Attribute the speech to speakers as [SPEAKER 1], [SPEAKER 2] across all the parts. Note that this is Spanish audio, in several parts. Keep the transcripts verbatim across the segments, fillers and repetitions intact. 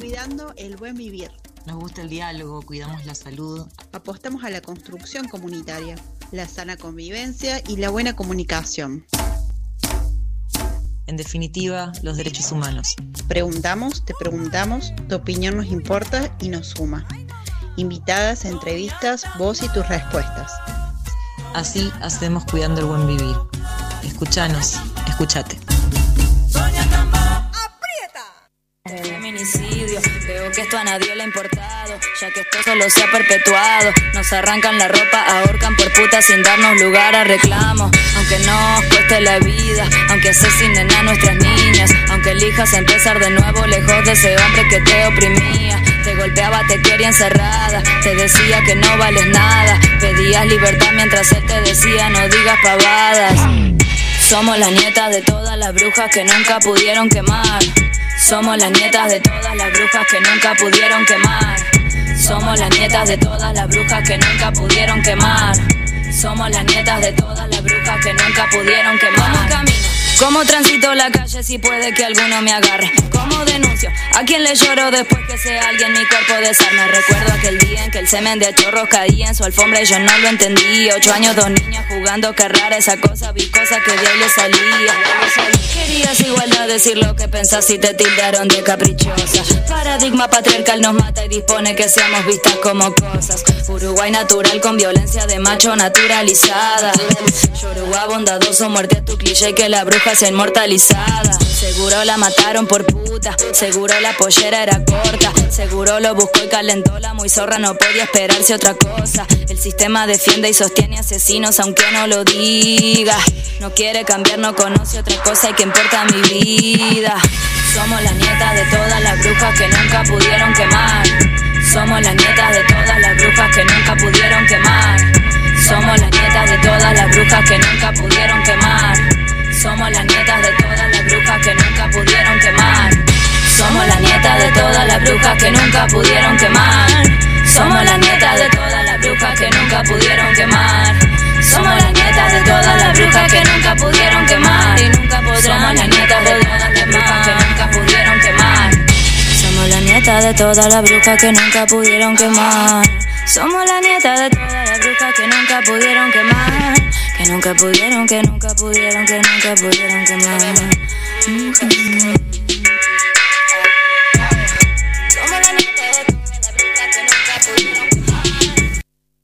[SPEAKER 1] Cuidando el buen vivir.
[SPEAKER 2] Nos gusta el diálogo, cuidamos la salud.
[SPEAKER 1] Apostamos a la construcción comunitaria, la sana convivencia y la buena comunicación.
[SPEAKER 2] En definitiva, los derechos humanos.
[SPEAKER 1] Preguntamos, te preguntamos, tu opinión nos importa y nos suma. Invitadas, entrevistas, vos y tus respuestas.
[SPEAKER 2] Así hacemos Cuidando el buen vivir. Escuchanos, escúchate.
[SPEAKER 3] Feminicidio, veo que esto a nadie le ha importado, ya que esto solo se ha perpetuado. Nos arrancan la ropa, ahorcan por puta sin darnos lugar a reclamo. Aunque nos cueste la vida, aunque asesinen a nuestras niñas, aunque elijas empezar de nuevo lejos de ese hombre que te oprimía. Te golpeaba, te quería encerrada, te decía que no vales nada. Pedías libertad mientras él te decía no digas pavadas. Somos las nietas de todas las brujas que nunca pudieron quemar. Somos las nietas de todas las brujas que nunca pudieron quemar. Somos las nietas de todas las brujas que nunca pudieron quemar. Somos las nietas de todas las brujas que nunca pudieron quemar. ¿Cómo camino? ¿Cómo transito la calle si puede que alguno me agarre? ¿Cómo denuncio? ¿A quién le lloro después que sea alguien mi cuerpo desarme? Recuerdo aquel día en que el semen de chorros caía en su alfombra y yo no lo entendía. Ocho años, dos niñas jugando, qué rara esa cosa. Vi cosas que de ahí le salía. Querías igualdad, decir lo que pensás y te tildaron de caprichosa. Paradigma patriarcal nos mata y dispone que seamos vistas como cosas. Uruguay natural con violencia de macho naturalizada. Yoruba bondadoso, muerte a tu cliché y que la bruja sea inmortalizada. Seguro la mataron por puta, seguro la pollera era corta, seguro lo buscó y calentó la muy zorra, no podía esperarse otra cosa. El sistema defiende y sostiene asesinos aunque no lo diga. No quiere cambiar, no conoce otra cosa y que importa mi vida. Somos las nietas de todas las brujas que nunca pudieron quemar. Somos las nietas de todas las brujas que nunca pudieron quemar. Somos las nietas de todas las brujas que nunca pudieron quemar. Somos las nietas de todas las brujas que nunca pudieron quemar. Somos las nietas de todas las brujas que nunca pudieron quemar. Somos las nietas de todas las brujas que nunca pudieron quemar. Somos las nietas de todas las brujas que nunca pudieron quemar y nunca podrán. Somos las nietas de todas las brujas que nunca pudieron quemar. Somos las nietas de todas las brujas que nunca pudieron quemar. Somos las nietas de todas las brujas que nunca pudieron quemar. Que nunca pudieron, que nunca pudieron, que nunca pudieron quemar. Mm-hmm. Somos las nietas de todas las brujas que nunca pudieron quemar.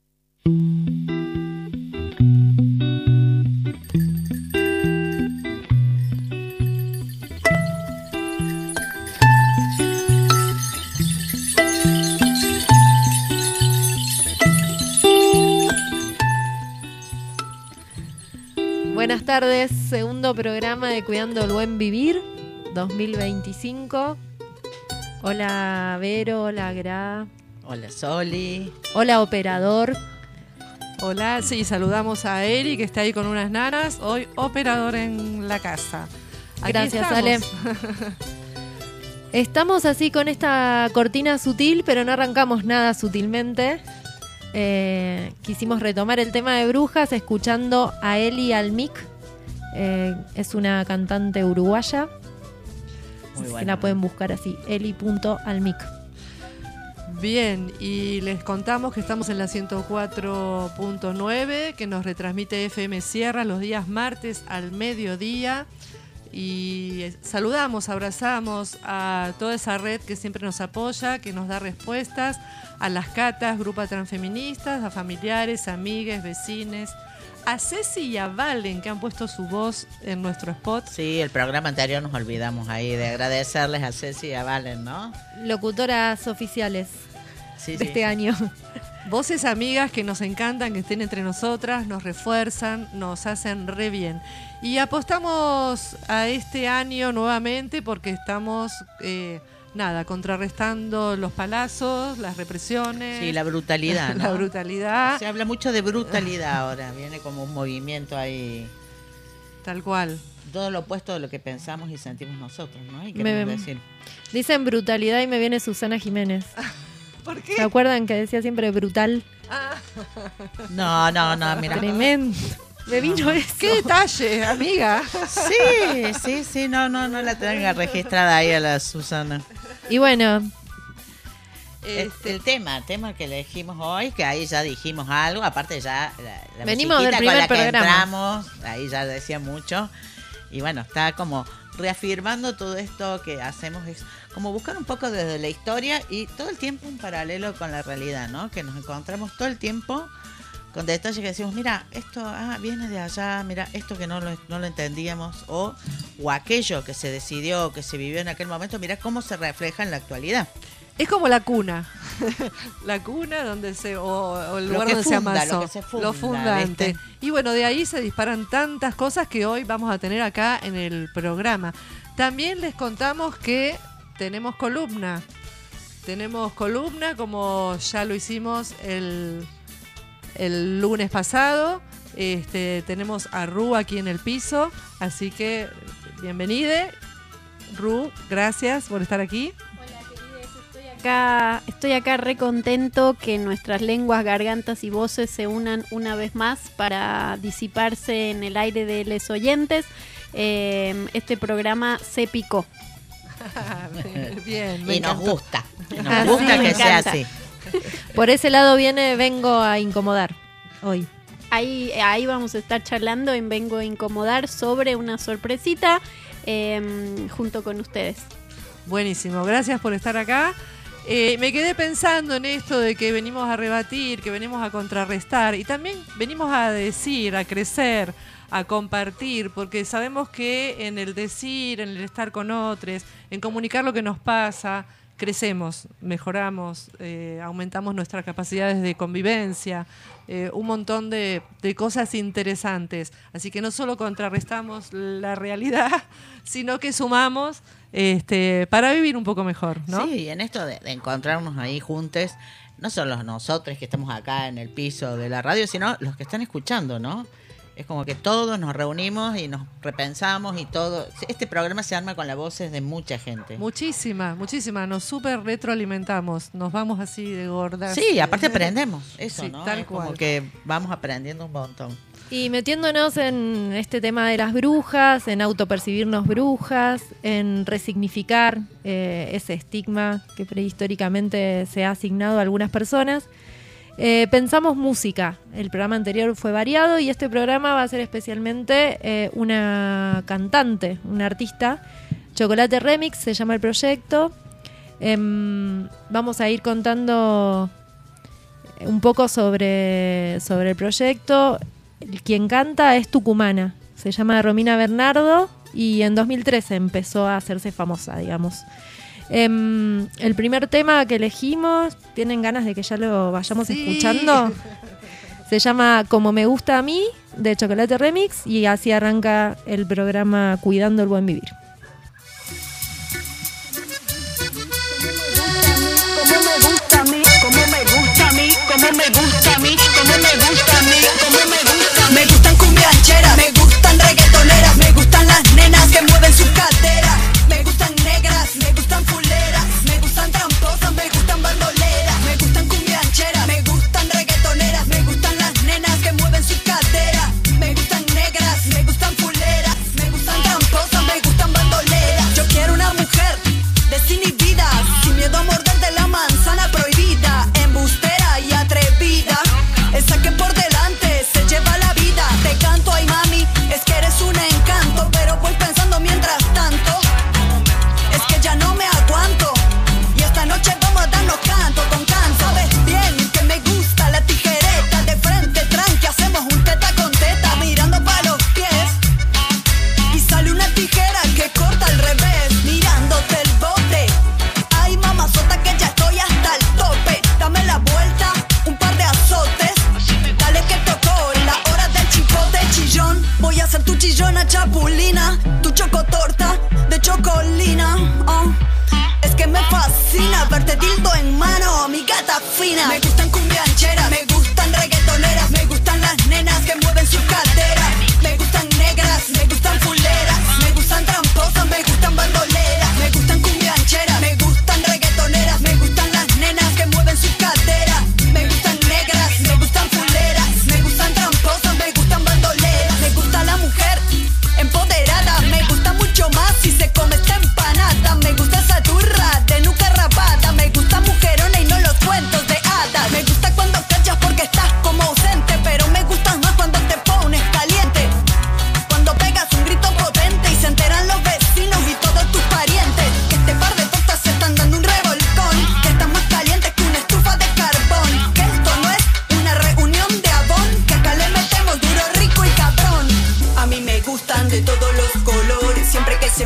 [SPEAKER 4] Buenas tardes, segundo programa de Cuidando el Buen Vivir dos mil veinticinco. Hola Vero, hola Gra.
[SPEAKER 5] Hola Soli.
[SPEAKER 4] Hola operador.
[SPEAKER 6] Hola, sí, saludamos a Eri que está ahí con unas nanas, hoy operador en la casa. Aquí
[SPEAKER 4] Gracias,
[SPEAKER 6] estamos.
[SPEAKER 4] Ale. Estamos así con esta cortina sutil, pero no arrancamos nada sutilmente. Eh, quisimos retomar el tema de brujas escuchando a Eli Almic. Eh, es una cantante uruguaya.
[SPEAKER 5] Muy
[SPEAKER 4] Que
[SPEAKER 5] buena.
[SPEAKER 4] la pueden buscar así, eli punto almic.
[SPEAKER 6] Bien, y les contamos que estamos en la ciento cuatro punto nueve, que nos retransmite F M Sierra los días martes al mediodía. Y saludamos, abrazamos a toda esa red que siempre nos apoya, que nos da respuestas, a las catas, grupos transfeministas, a familiares, amigues, vecines, a Ceci y a Valen, que han puesto su voz en nuestro spot.
[SPEAKER 5] Sí, el programa anterior nos olvidamos ahí de agradecerles a Ceci y a Valen, ¿no?
[SPEAKER 4] Locutoras oficiales
[SPEAKER 5] Sí,
[SPEAKER 4] de
[SPEAKER 5] sí,
[SPEAKER 4] este
[SPEAKER 5] sí.
[SPEAKER 4] año.
[SPEAKER 6] Voces amigas que nos encantan, que estén entre nosotras, nos refuerzan, nos hacen re bien. Y apostamos a este año nuevamente porque estamos, eh, nada, contrarrestando los palazos, las represiones.
[SPEAKER 5] Sí, la brutalidad, ¿no?
[SPEAKER 6] La brutalidad.
[SPEAKER 5] Se habla mucho de brutalidad ahora, viene como un movimiento ahí.
[SPEAKER 6] Tal cual.
[SPEAKER 5] Todo lo opuesto de lo que pensamos y sentimos nosotros, ¿no? Y
[SPEAKER 4] Me-
[SPEAKER 5] queremos decir.
[SPEAKER 4] Dicen brutalidad y me viene Susana Jiménez.
[SPEAKER 6] ¿Por qué?
[SPEAKER 4] ¿Se acuerdan que decía siempre brutal?
[SPEAKER 5] No, no, no, mira.
[SPEAKER 4] Tremendo. Me vino eso.
[SPEAKER 6] ¡Qué detalle, amiga!
[SPEAKER 5] Sí, sí, sí, no, no, no la tenga registrada ahí a la Susana.
[SPEAKER 4] Y bueno,
[SPEAKER 6] Este,
[SPEAKER 5] el tema, el tema que elegimos hoy, que ahí ya dijimos algo, aparte ya la, la
[SPEAKER 4] venimos del primer
[SPEAKER 5] con la que
[SPEAKER 4] programa.
[SPEAKER 5] entramos, ahí ya decía mucho, y bueno, está como reafirmando todo esto que hacemos, es como buscar un poco desde la historia y todo el tiempo un paralelo con la realidad, ¿no? Que nos encontramos todo el tiempo con detalles que decimos, mira, esto ah, viene de allá, mira, esto que no lo, no lo entendíamos, o, o aquello que se decidió, que se vivió en aquel momento, mira cómo se refleja en la actualidad.
[SPEAKER 6] Es como la cuna, la cuna donde se o, o el lugar
[SPEAKER 5] que
[SPEAKER 6] donde
[SPEAKER 5] funda,
[SPEAKER 6] se amasó,
[SPEAKER 5] lo que se funda,
[SPEAKER 6] lo fundante.
[SPEAKER 5] ¿viste?
[SPEAKER 6] Y bueno, de ahí se disparan tantas cosas que hoy vamos a tener acá en el programa. También les contamos que tenemos columna, tenemos columna como ya lo hicimos el, el lunes pasado. Este, tenemos a Ru aquí en el piso, así que bienvenide. Ru, gracias por estar aquí.
[SPEAKER 7] Acá, estoy acá re contento que nuestras lenguas, gargantas y voces se unan una vez más para disiparse en el aire de los oyentes. Eh, este programa se picó.
[SPEAKER 6] Bien, me
[SPEAKER 5] y nos
[SPEAKER 6] encantó.
[SPEAKER 5] gusta, y nos
[SPEAKER 4] Así
[SPEAKER 5] gusta
[SPEAKER 7] me
[SPEAKER 5] que sea
[SPEAKER 7] encanta.
[SPEAKER 5] así.
[SPEAKER 4] Por ese lado viene, vengo a incomodar hoy.
[SPEAKER 7] Ahí, ahí vamos a estar charlando en Vengo a Incomodar sobre una sorpresita eh, junto con ustedes.
[SPEAKER 6] Buenísimo, gracias por estar acá. Eh, me quedé pensando en esto de que venimos a rebatir, que venimos a contrarrestar y también venimos a decir, a crecer, a compartir, porque sabemos que en el decir, en el estar con otros, en comunicar lo que nos pasa, crecemos, mejoramos, eh, aumentamos nuestras capacidades de convivencia, eh, un montón de, de cosas interesantes. Así que no solo contrarrestamos la realidad, sino que sumamos este, para vivir un poco mejor, ¿no?
[SPEAKER 5] Sí, y en esto de, de encontrarnos ahí juntos, no solo nosotros que estamos acá en el piso de la radio, sino los que están escuchando, ¿no? Es como que todos nos reunimos y nos repensamos y todo. Este programa se arma con las voces de mucha gente.
[SPEAKER 6] Muchísima, muchísima. Nos súper retroalimentamos. Nos vamos así de gordas.
[SPEAKER 5] Sí, aparte aprendemos eso,
[SPEAKER 6] Sí,
[SPEAKER 5] ¿no?
[SPEAKER 6] tal
[SPEAKER 5] es como
[SPEAKER 6] cual.
[SPEAKER 5] que vamos aprendiendo un montón.
[SPEAKER 4] Y metiéndonos en este tema de las brujas, en autopercibirnos brujas, en resignificar eh, ese estigma que prehistóricamente se ha asignado a algunas personas, eh, pensamos música. El programa anterior fue variado y este programa va a ser especialmente eh, una cantante, una artista. Chocolate Remix se llama el proyecto. Eh, vamos a ir contando un poco sobre, sobre el proyecto. Quien canta es tucumana, se llama Romina Bernardo y en dos mil trece empezó a hacerse famosa, digamos. Eh, el primer tema que elegimos, ¿tienen ganas de que ya lo vayamos
[SPEAKER 6] Sí.
[SPEAKER 4] escuchando? Se llama Como me gusta a mí, de Chocolate Remix, y así arranca el programa Cuidando el Buen Vivir.
[SPEAKER 8] Como me gusta a mí, como me gusta a mí, como me gusta a mí, como me gusta a mí, como me gusta a mí. Me gustan cumbiancheras, me gustan reggaetoneras, me gustan las nenas que mueven sus caderas. Me gustan negras, me gustan fuleras, me gustan tramposas, me gustan bandoleras. Me gustan cumbiancheras, me gustan reggaetoneras, me gustan las nenas que mueven sus caderas. Me gustan negras, me gustan fuleras, me gustan tramposas, me gustan bandoleras. Yo quiero una mujer desinhibida, sin miedo a morder de la manzana prohibida, embustera y atrevida, esa que por delante se lleva la vida. Te canto, ay mami, es que eres un encanto, pero voy pensando mientras tanto, es que ya no me aguanto, y esta noche vamos a darnos canto con canto. Sabes bien que me gusta la tijereta, de frente tranqui, hacemos un teta con teta, mirando pa' los pies, y sale una tijera que corta al revés, mirándote el bote. Ay mamazota que ya estoy hasta el tope, dame la vuelta, un par de azotes, dale que tocó la hora del chipote chillón. Voy a ser tu chillona chapulina, tu chocotorta de chocolina. Oh, es que me fascina verte dildo en mano, mi gata fina. Me gustan cumbiancheras, me gustan reggaetoneras, me gustan las nenas que mueven sus caderas. Me gustan negras, me gustan fuleras, me gustan tramposas, me gustan bandoleras. Me gustan cumbiancheras, me gustan reggaetoneras, me gustan las nenas que mueven sus caderas. Me gustan negras, me gustan fuleras, me gustan tramposas, me gustan bandoleras. Me gusta la mujer empoderada, me gusta mucho más si se come esta empanada. Me gusta esa turra de nuca rapada, me gusta mujerona y no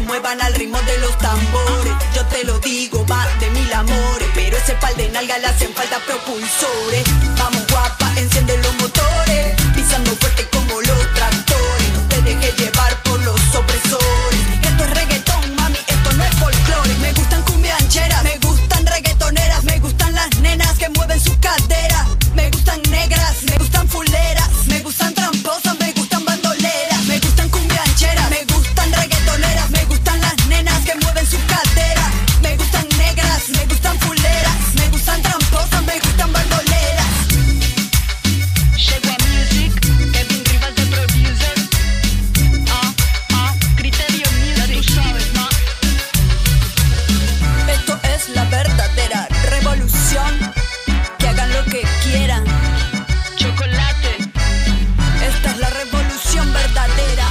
[SPEAKER 8] muevan al ritmo de los tambores. Yo te lo digo, va de mil amores, pero ese par de nalgas le hacen falta propulsores. Vamos guapa, enciende los motores, pisando fuerte como los tractores. No te dejes llevar por los opresores. Esto es reggaetón, mami, esto no es folclore. Me gustan cumbiancheras, me gustan reggaetoneras, me gustan las nenas que mueven sus caderas. Me gustan negras, me gustan fuleras, me gustan tramposas, me gustan bandoleras. Me gustan cumbiancheras, me gustan reggaetoneras, me gustan las nenas que mueven sus caderas. Me gustan negras, me gustan fuleras, me gustan tramposas, me gustan bandoleras.
[SPEAKER 9] Llegó a Music, Kevin Rivas de producer. Ah, ah, Criterio Music, ya tú sabes, ma.
[SPEAKER 8] Esto es la verdadera revolución. Que hagan lo que quieran.
[SPEAKER 9] Chocolate.
[SPEAKER 8] Esta es la revolución verdadera.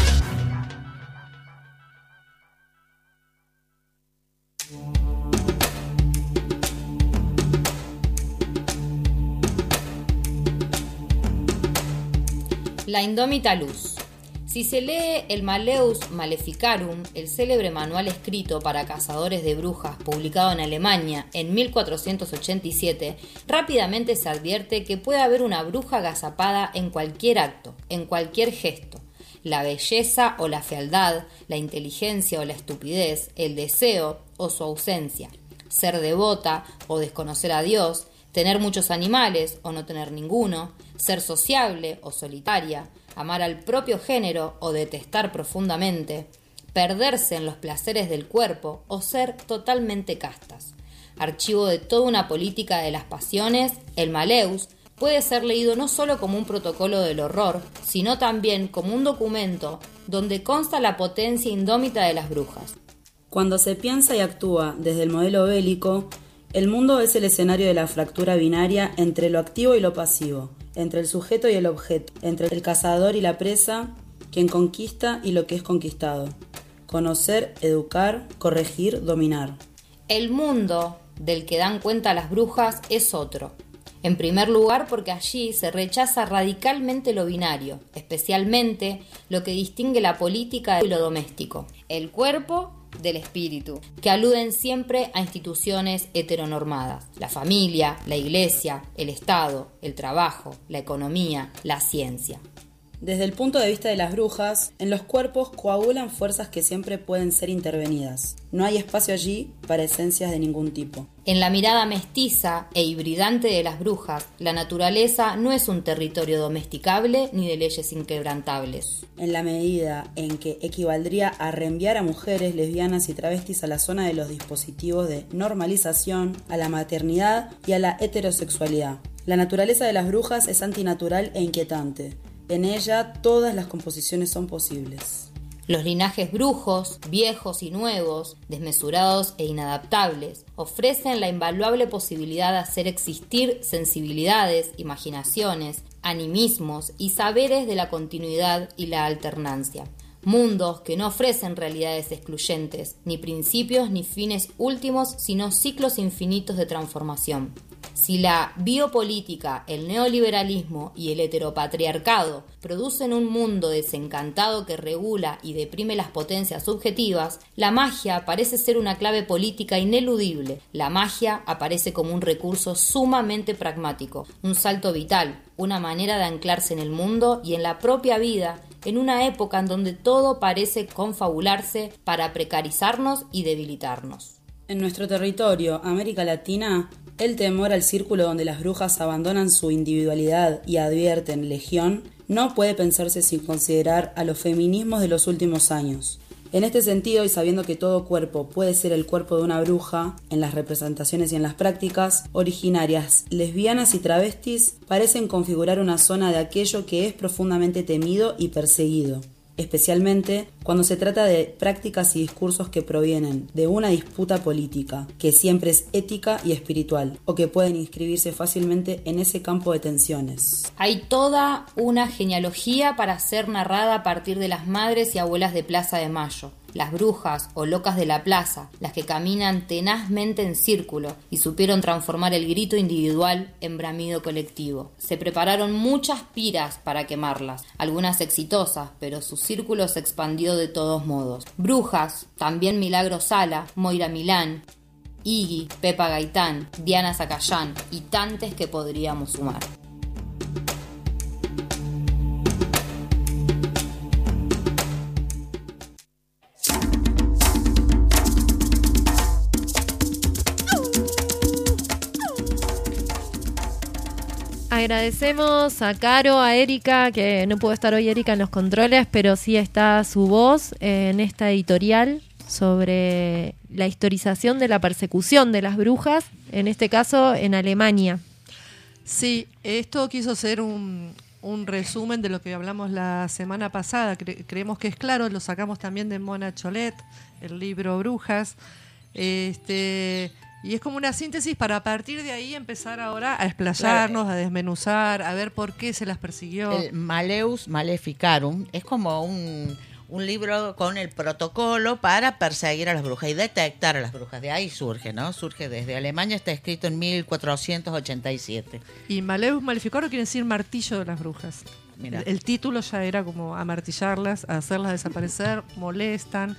[SPEAKER 10] La indómita luz. Si se lee el Malleus Maleficarum, el célebre manual escrito para cazadores de brujas publicado en Alemania en mil cuatrocientos ochenta y siete, rápidamente se advierte que puede haber una bruja agazapada en cualquier acto, en cualquier gesto. La belleza o la fealdad, la inteligencia o la estupidez, el deseo o su ausencia, ser devota o desconocer a Dios, tener muchos animales o no tener ninguno, ser sociable o solitaria, amar al propio género o detestar profundamente, perderse en los placeres del cuerpo o ser totalmente castas. Archivo de toda una política de las pasiones, el Malleus puede ser leído no solo como un protocolo del horror, sino también como un documento donde consta la potencia indómita de las brujas.
[SPEAKER 11] Cuando se piensa y actúa desde el modelo bélico, el mundo es el escenario de la fractura binaria entre lo activo y lo pasivo, entre el sujeto y el objeto, entre el cazador y la presa, quien conquista y lo que es conquistado. Conocer, educar, corregir, dominar.
[SPEAKER 10] El mundo del que dan cuenta las brujas es otro. En primer lugar, porque allí se rechaza radicalmente lo binario, especialmente lo que distingue la política de lo doméstico, el cuerpo del espíritu, que aluden siempre a instituciones heteronormadas, la familia, la iglesia, el Estado, el trabajo, la economía, la ciencia.
[SPEAKER 11] Desde el punto de vista de las brujas, en los cuerpos coagulan fuerzas que siempre pueden ser intervenidas. No hay espacio allí para esencias de ningún tipo.
[SPEAKER 10] En la mirada mestiza e hibridante de las brujas, la naturaleza no es un territorio domesticable ni de leyes inquebrantables.
[SPEAKER 11] En la medida en que equivaldría a reenviar a mujeres, lesbianas y travestis a la zona de los dispositivos de normalización, a la maternidad y a la heterosexualidad. La naturaleza de las brujas es antinatural e inquietante. En ella todas las composiciones son posibles.
[SPEAKER 10] Los linajes brujos, viejos y nuevos, desmesurados e inadaptables, ofrecen la invaluable posibilidad de hacer existir sensibilidades, imaginaciones, animismos y saberes de la continuidad y la alternancia. Mundos que no ofrecen realidades excluyentes, ni principios ni fines últimos, sino ciclos infinitos de transformación. Si la biopolítica, el neoliberalismo y el heteropatriarcado producen un mundo desencantado que regula y deprime las potencias subjetivas, la magia parece ser una clave política ineludible. La magia aparece como un recurso sumamente pragmático, un salto vital, una manera de anclarse en el mundo y en la propia vida, en una época en donde todo parece confabularse para precarizarnos y debilitarnos.
[SPEAKER 11] En nuestro territorio, América Latina, el temor al círculo donde las brujas abandonan su individualidad y advierten legión no puede pensarse sin considerar a los feminismos de los últimos años. En este sentido, y sabiendo que todo cuerpo puede ser el cuerpo de una bruja, en las representaciones y en las prácticas, originarias, lesbianas y travestis parecen configurar una zona de aquello que es profundamente temido y perseguido, especialmente cuando se trata de prácticas y discursos que provienen de una disputa política, que siempre es ética y espiritual, o que pueden inscribirse fácilmente en ese campo de tensiones.
[SPEAKER 10] Hay toda una genealogía para ser narrada a partir de las madres y abuelas de Plaza de Mayo, las brujas o locas de la plaza, las que caminan tenazmente en círculo y supieron transformar el grito individual en bramido colectivo. Se prepararon muchas piras para quemarlas, algunas exitosas, pero su círculo se expandió de todos modos. Brujas, también Milagro Sala, Moira Milán, Iggy, Pepa Gaitán, Diana Zacayán y tantes que podríamos sumar.
[SPEAKER 4] Agradecemos a Caro, a Erika, que no pudo estar hoy Erika en los controles, pero sí está su voz en esta editorial sobre la historización de la persecución de las brujas, en este caso en Alemania.
[SPEAKER 6] Sí, esto quiso ser un, un resumen de lo que hablamos la semana pasada. Cre- creemos que es claro, lo sacamos también de Mona Cholet, el libro Brujas. Este... Y es como una síntesis para a partir de ahí empezar ahora a explayarnos, a desmenuzar, a ver por qué se las persiguió.
[SPEAKER 5] El Maleus Maleficarum es como un, un libro con el protocolo para perseguir a las brujas y detectar a las brujas. De ahí surge, ¿no? Surge desde Alemania, está escrito en mil cuatrocientos ochenta y siete.
[SPEAKER 6] Y Maleus Maleficarum quiere decir martillo de las brujas.
[SPEAKER 5] Mirá.
[SPEAKER 6] El, el título ya era como amartillarlas, a hacerlas desaparecer, molestan.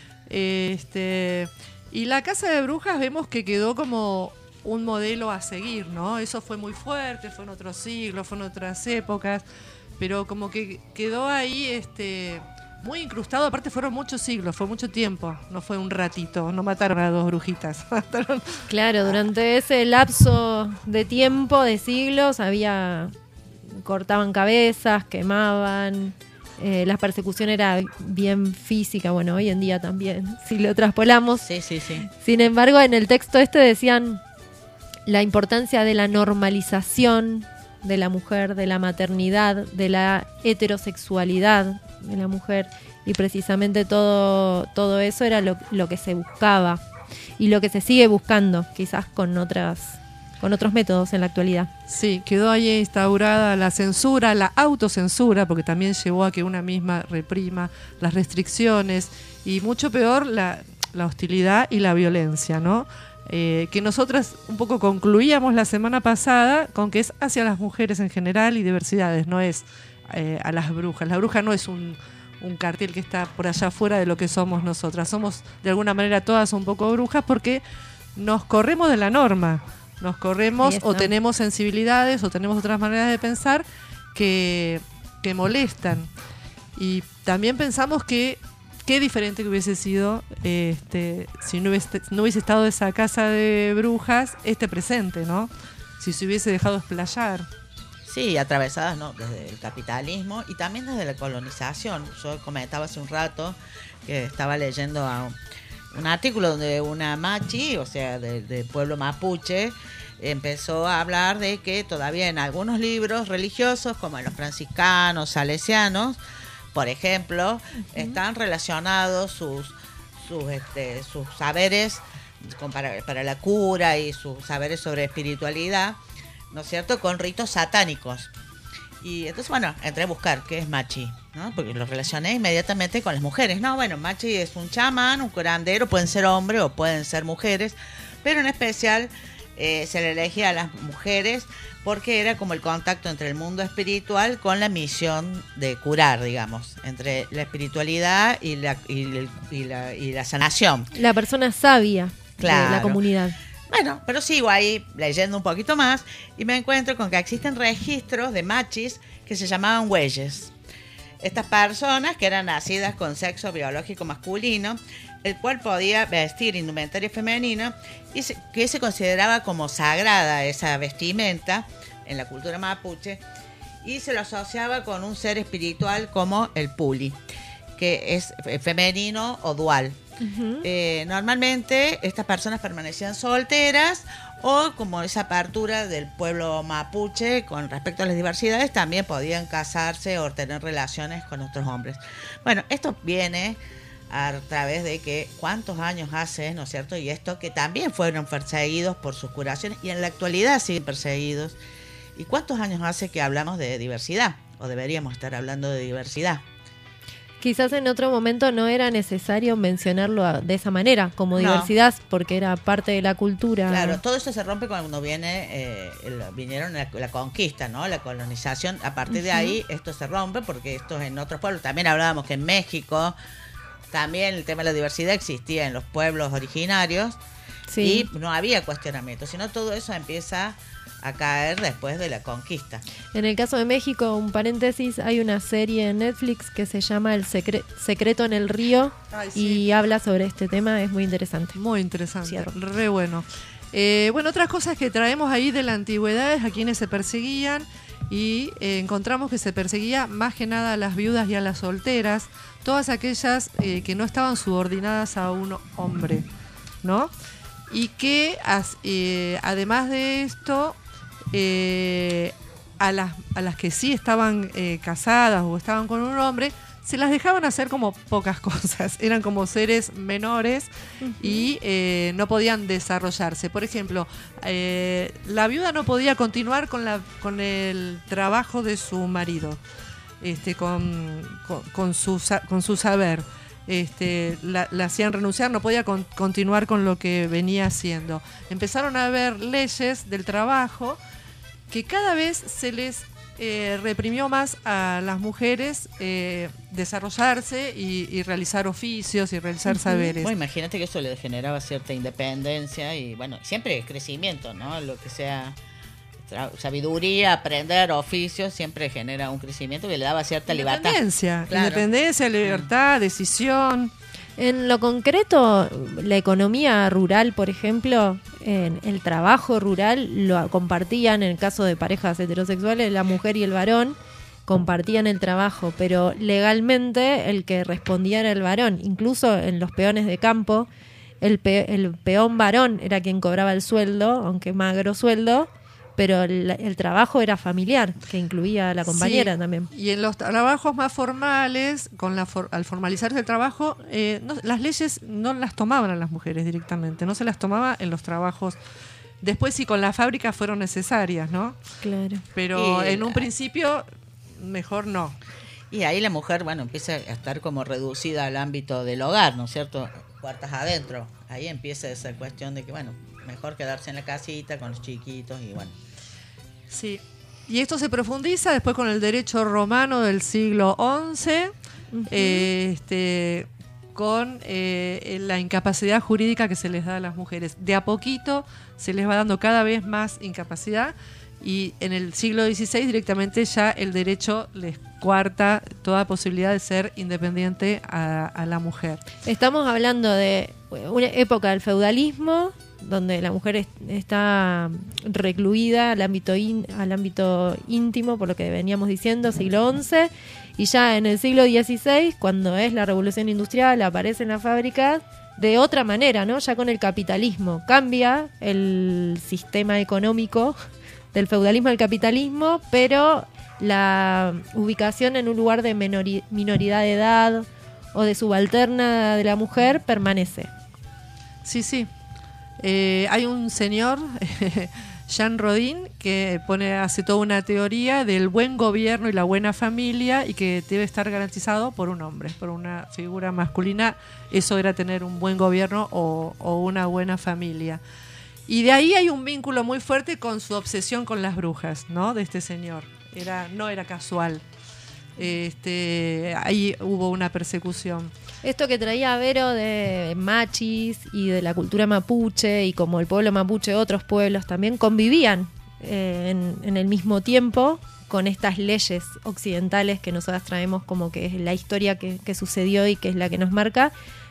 [SPEAKER 6] Este... Y la Casa de Brujas vemos que quedó como un modelo a seguir, ¿no? Eso fue muy fuerte, fue en otros siglos, fue en otras épocas, pero como que quedó ahí este, muy incrustado. Aparte fueron muchos siglos, fue mucho tiempo, no fue un ratito, no mataron a dos brujitas. Mataron...
[SPEAKER 4] Claro, durante ese lapso de tiempo, de siglos, había cortaban cabezas, quemaban... Eh, la persecución era bien física, bueno, hoy en día también, si lo traspolamos.
[SPEAKER 5] Sí, sí, sí.
[SPEAKER 4] Sin embargo, en el texto este decían la importancia de la normalización de la mujer, de la maternidad, de la heterosexualidad de la mujer, y precisamente todo, todo eso era lo, lo que se buscaba y lo que se sigue buscando, quizás con otras... con otros métodos en la actualidad.
[SPEAKER 6] Sí, quedó ahí instaurada la censura, la autocensura, porque también llevó a que una misma reprima las restricciones y mucho peor la, la hostilidad y la violencia, ¿no? Eh, que nosotras un poco concluíamos la semana pasada con que es hacia las mujeres en general y diversidades, no es eh, a las brujas. La bruja no es un, un cartel que está por allá afuera de lo que somos nosotras. Somos de alguna manera todas un poco brujas porque nos corremos de la norma. Nos corremos o tenemos sensibilidades o tenemos otras maneras de pensar que, que molestan. Y también pensamos que qué diferente que hubiese sido este, si no hubiese, no hubiese estado esa casa de brujas, este presente, ¿no? Si se hubiese dejado explayar.
[SPEAKER 5] Sí, atravesadas, ¿no? Desde el capitalismo y también desde la colonización. Yo comentaba hace un rato que estaba leyendo a un, un artículo donde una machi, o sea, del de pueblo mapuche, empezó a hablar de que todavía en algunos libros religiosos, como en los franciscanos, salesianos, por ejemplo, uh-huh. están relacionados sus sus este, sus saberes con, para, para la cura y sus saberes sobre espiritualidad, ¿no es cierto?, con ritos satánicos. Y entonces, bueno, entré a buscar qué es machi, ¿no? Porque lo relacioné inmediatamente con las mujeres. No, bueno, machi es un chamán, un curandero, pueden ser hombres o pueden ser mujeres, pero en especial eh, se le elegía a las mujeres porque era como el contacto entre el mundo espiritual con la misión de curar, digamos, entre la espiritualidad y la, y, y la, y la sanación.
[SPEAKER 4] La persona sabia
[SPEAKER 5] claro.
[SPEAKER 4] de la comunidad.
[SPEAKER 5] Bueno, pero sigo ahí leyendo un poquito más y me encuentro con que existen registros de machis que se llamaban güeyes. Estas personas que eran nacidas con sexo biológico masculino, el cual podía vestir indumentaria femenina y se, que se consideraba como sagrada esa vestimenta en la cultura mapuche y se lo asociaba con un ser espiritual como el puli, que es femenino o dual. Uh-huh. Eh, normalmente estas personas permanecían solteras o como esa apertura del pueblo mapuche con respecto a las diversidades también podían casarse o tener relaciones con otros hombres. Bueno, esto viene a través de que cuántos años hace, ¿no es cierto? Y esto que también fueron perseguidos por sus curaciones y en la actualidad siguen perseguidos. ¿Y cuántos años hace que hablamos de diversidad? O deberíamos estar hablando de diversidad.
[SPEAKER 4] Quizás en otro momento no era necesario mencionarlo a- de esa manera, como
[SPEAKER 5] No.
[SPEAKER 4] diversidad, porque era parte de la cultura.
[SPEAKER 5] Claro, todo eso se rompe cuando viene, eh, el- vinieron la, la conquista, ¿no? La colonización. A partir de
[SPEAKER 4] Ujú.
[SPEAKER 5] ahí esto se rompe porque esto es en otros pueblos. También hablábamos que en México también el tema de la diversidad existía en los pueblos originarios
[SPEAKER 4] Sí.
[SPEAKER 5] y no había cuestionamiento, sino todo eso empieza a caer después de la conquista.
[SPEAKER 4] En el caso de México, un paréntesis, hay una serie en Netflix que se llama El Secre- Secreto en el Río
[SPEAKER 6] Ay, sí.
[SPEAKER 4] y habla sobre este tema, es muy interesante.
[SPEAKER 6] Muy interesante,
[SPEAKER 4] Cierro.
[SPEAKER 6] re bueno. Eh, bueno, otras cosas que traemos ahí de la antigüedad es a quienes se perseguían y eh, encontramos que se perseguía más que nada a las viudas y a las solteras, todas aquellas eh, que no estaban subordinadas a un hombre, ¿no? Y que as- eh, además de esto, eh, a, las, a las que sí estaban eh, casadas o estaban con un hombre, se las dejaban hacer como pocas cosas, eran como seres menores y eh, no podían desarrollarse. Por ejemplo, eh, la viuda no podía continuar con, la, con el trabajo de su marido, este, con, con, con su, sa- con su saber. Este, la, la hacían renunciar, no podía con- continuar con lo que venía haciendo. Empezaron a haber leyes del trabajo que cada vez se les eh, reprimió más a las mujeres eh, desarrollarse y, y realizar oficios y realizar saberes.
[SPEAKER 5] Bueno, imagínate que eso le generaba cierta independencia y bueno, siempre crecimiento, ¿no? Lo que sea tra- sabiduría, aprender oficios, siempre genera un crecimiento que le daba cierta libertad.
[SPEAKER 6] Independencia,
[SPEAKER 5] Claro.
[SPEAKER 6] independencia, libertad, decisión.
[SPEAKER 4] En lo concreto, la economía rural, por ejemplo, en el trabajo rural lo compartían, en el caso de parejas heterosexuales, la mujer y el varón compartían el trabajo, pero legalmente el que respondía era el varón. Incluso en los peones de campo, el, pe- el peón varón era quien cobraba el sueldo, aunque magro sueldo, pero el, el trabajo era familiar, que incluía a la compañera
[SPEAKER 6] Sí,
[SPEAKER 4] también.
[SPEAKER 6] Y en los trabajos más formales, con la for- al formalizarse el trabajo, eh, no- las leyes no las tomaban a las mujeres directamente, no se las tomaba en los trabajos. Después sí, con la fábrica fueron necesarias, ¿no?
[SPEAKER 4] Claro.
[SPEAKER 6] Pero
[SPEAKER 5] Y-
[SPEAKER 6] en un principio, mejor no.
[SPEAKER 5] Y ahí la mujer, bueno, empieza a estar como reducida al ámbito del hogar, ¿no es cierto? Puertas adentro. Ahí empieza esa cuestión de que, bueno, mejor quedarse en la casita con los chiquitos y bueno.
[SPEAKER 6] Sí. Y esto se profundiza después con el derecho romano del siglo once, eh, este, con eh, la incapacidad jurídica que se les da a las mujeres. De a poquito se les va dando cada vez más incapacidad y en el siglo dieciséis directamente ya el derecho les coarta toda posibilidad de ser independiente a, a la mujer.
[SPEAKER 4] Estamos hablando de una época del feudalismo, donde la mujer es- está recluida al ámbito in- al ámbito íntimo, por lo que veníamos diciendo, siglo once, y ya en el siglo dieciséis, cuando es la revolución industrial, aparece en la fábrica de otra manera, ¿no? Ya con el capitalismo. Cambia el sistema económico del feudalismo al capitalismo, pero la ubicación en un lugar de menori- minoridad de edad o de subalterna de la mujer permanece.
[SPEAKER 6] Sí, sí. Eh, hay un señor, Jean Rodin, que pone hace toda una teoría del buen gobierno y la buena familia y que debe estar garantizado por un hombre, por una figura masculina. Eso era tener un buen gobierno o, o una buena familia. Y de ahí hay un vínculo muy fuerte con su obsesión con las brujas, ¿no? De este señor. Era, no era casual. Este, ahí hubo una persecución.
[SPEAKER 4] Esto que traía Vero de machis y de la cultura mapuche, y como el pueblo mapuche, otros pueblos también convivían eh, en, en el mismo tiempo con estas leyes occidentales que nosotras traemos como que es la historia que, que sucedió y que es la que nos marca,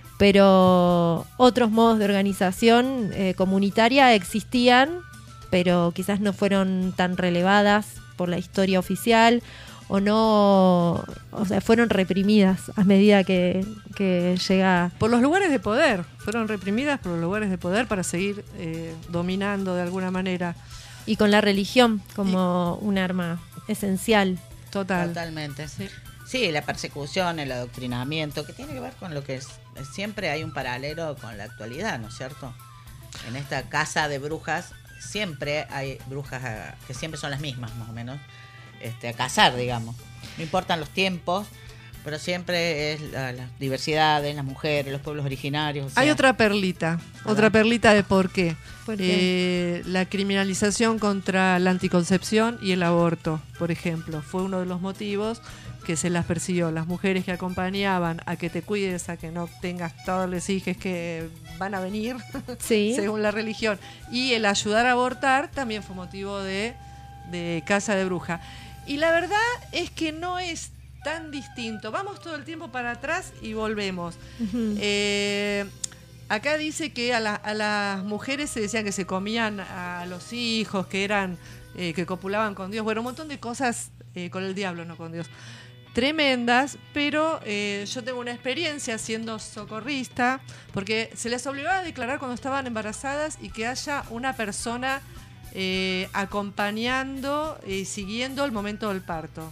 [SPEAKER 4] pero otros modos de organización eh, comunitaria existían, pero quizás no fueron tan relevadas por la historia oficial, o no, o sea, fueron reprimidas a medida que, que llega.
[SPEAKER 6] Por los lugares de poder, fueron reprimidas por los lugares de poder para seguir eh, dominando de alguna manera.
[SPEAKER 4] Y con la religión como un arma esencial.
[SPEAKER 6] Total.
[SPEAKER 5] Totalmente.
[SPEAKER 6] Sí.
[SPEAKER 5] Sí, la persecución, el adoctrinamiento, que tiene que ver con lo que es, siempre hay un paralelo con la actualidad, ¿no es cierto? En esta casa de brujas siempre hay brujas eh, que siempre son las mismas, más o menos, este, a cazar, digamos. No importan los tiempos, pero siempre es la, la diversidad, las mujeres, los pueblos originarios. O sea,
[SPEAKER 6] hay otra perlita,
[SPEAKER 5] ¿verdad?
[SPEAKER 6] otra perlita de por qué.
[SPEAKER 4] ¿Por qué?
[SPEAKER 6] Eh, la criminalización contra la anticoncepción y el aborto, por ejemplo, fue uno de los motivos que se las persiguió. Las mujeres que acompañaban a que te cuides, a que no tengas todos los hijos que van a venir,
[SPEAKER 4] Sí.
[SPEAKER 6] según la religión, y el ayudar a abortar también fue motivo de, de casa de bruja. Y la verdad es que no es tan distinto. Vamos todo el tiempo para atrás y volvemos.
[SPEAKER 4] Ujú.
[SPEAKER 6] Eh, acá dice que a, la- a las mujeres se decían que se comían a los hijos, que eran eh, que copulaban con Dios. Bueno, un montón de cosas eh, con el diablo, no con Dios. Tremendas, pero eh, yo tengo una experiencia siendo socorrista, porque se les obligaba a declarar cuando estaban embarazadas y que haya una persona eh, acompañando y siguiendo el momento del parto.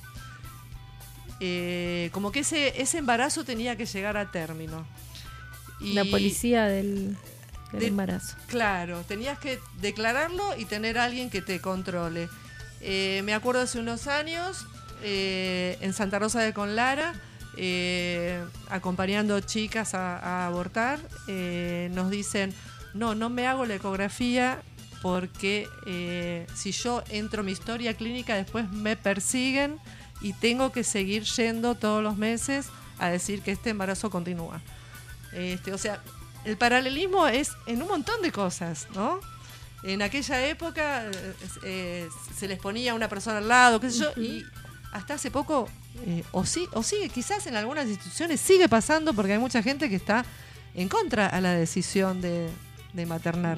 [SPEAKER 6] Eh, como que ese, ese embarazo tenía que llegar a término. Y,
[SPEAKER 4] La policía del, del
[SPEAKER 6] de-
[SPEAKER 4] embarazo.
[SPEAKER 6] Claro, tenías que declararlo y tener a alguien que te controle. Eh, me acuerdo hace unos años, eh, en Santa Rosa de Conlara, eh, acompañando chicas a, a abortar, eh, nos dicen, no, no me hago la ecografía porque eh, si yo entro mi historia clínica después me persiguen y tengo que seguir yendo todos los meses a decir que este embarazo continúa. Este, o sea, el paralelismo es en un montón de cosas, ¿no? En aquella época eh, eh, se les ponía una persona al lado, qué sé yo, y hasta hace poco, eh, o, sí, o sigue, quizás en algunas instituciones sigue pasando porque hay mucha gente que está en contra a la decisión de, de maternar.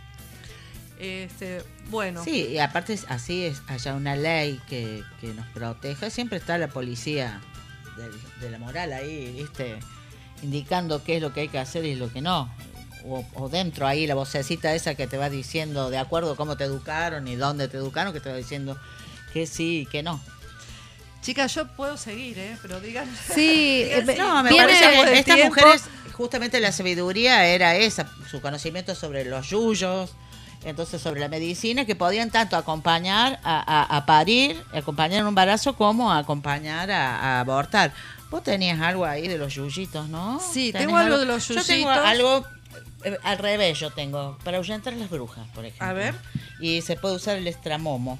[SPEAKER 6] Este, bueno.
[SPEAKER 5] Sí, y aparte es- así es, haya una ley que, que nos proteja, siempre está la policía del- de la moral ahí, ¿viste? Indicando qué es lo que hay que hacer y lo que no. O, o dentro ahí la vocecita esa que te va diciendo de acuerdo a cómo te educaron y dónde te educaron, que te va diciendo que sí y que no.
[SPEAKER 6] Chicas, yo puedo seguir, ¿eh? Pero digan.
[SPEAKER 4] Sí,
[SPEAKER 6] digan
[SPEAKER 4] eh,
[SPEAKER 6] sí.
[SPEAKER 5] No, me
[SPEAKER 4] Viene
[SPEAKER 5] parece
[SPEAKER 6] algo
[SPEAKER 5] que
[SPEAKER 6] de
[SPEAKER 5] estas
[SPEAKER 6] tiempo.
[SPEAKER 5] mujeres, justamente la sabiduría era esa, su conocimiento sobre los yuyos, entonces sobre la medicina, que podían tanto acompañar a, a- a parir, acompañar un embarazo, como acompañar a, a abortar. Vos tenías algo ahí de los yuyitos, ¿no?
[SPEAKER 6] Sí,
[SPEAKER 5] ¿Tenés
[SPEAKER 6] tengo algo de los
[SPEAKER 5] Yo tengo
[SPEAKER 6] yuyitos.
[SPEAKER 5] algo eh, al revés, yo tengo, para ahuyentar las brujas, por ejemplo.
[SPEAKER 6] A ver.
[SPEAKER 5] Y se puede usar el estramomo.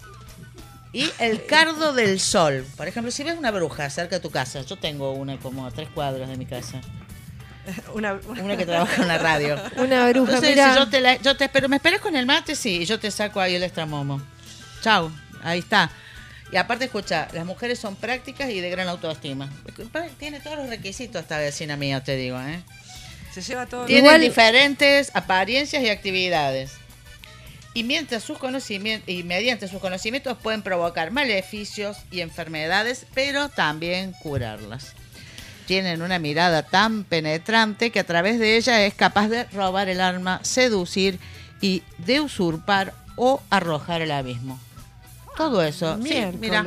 [SPEAKER 5] Y el cardo del sol. Por ejemplo, si ves una bruja cerca de tu casa, yo tengo una como a tres cuadros de mi casa.
[SPEAKER 6] Una,
[SPEAKER 5] Una que trabaja en la radio.
[SPEAKER 4] Una bruja,
[SPEAKER 5] Entonces,
[SPEAKER 4] mira.
[SPEAKER 5] si yo te, la- yo te espero, ¿me esperas con el mate? Sí, y yo te saco ahí el estramomo. Chau, ahí está. Y aparte, escucha, las mujeres son prácticas y de gran autoestima. Tiene todos los requisitos esta vecina mía, te digo, ¿eh?
[SPEAKER 6] Se lleva todo.
[SPEAKER 5] Tienen
[SPEAKER 4] Igual-
[SPEAKER 5] diferentes apariencias y actividades. Y mientras sus conocimientos y mediante sus conocimientos pueden provocar maleficios y enfermedades, pero también curarlas. Tienen una mirada tan penetrante que a través de ella es capaz de robar el alma, seducir y de usurpar o arrojar al abismo. Todo eso. Sí,
[SPEAKER 6] Miércoles.
[SPEAKER 5] mira.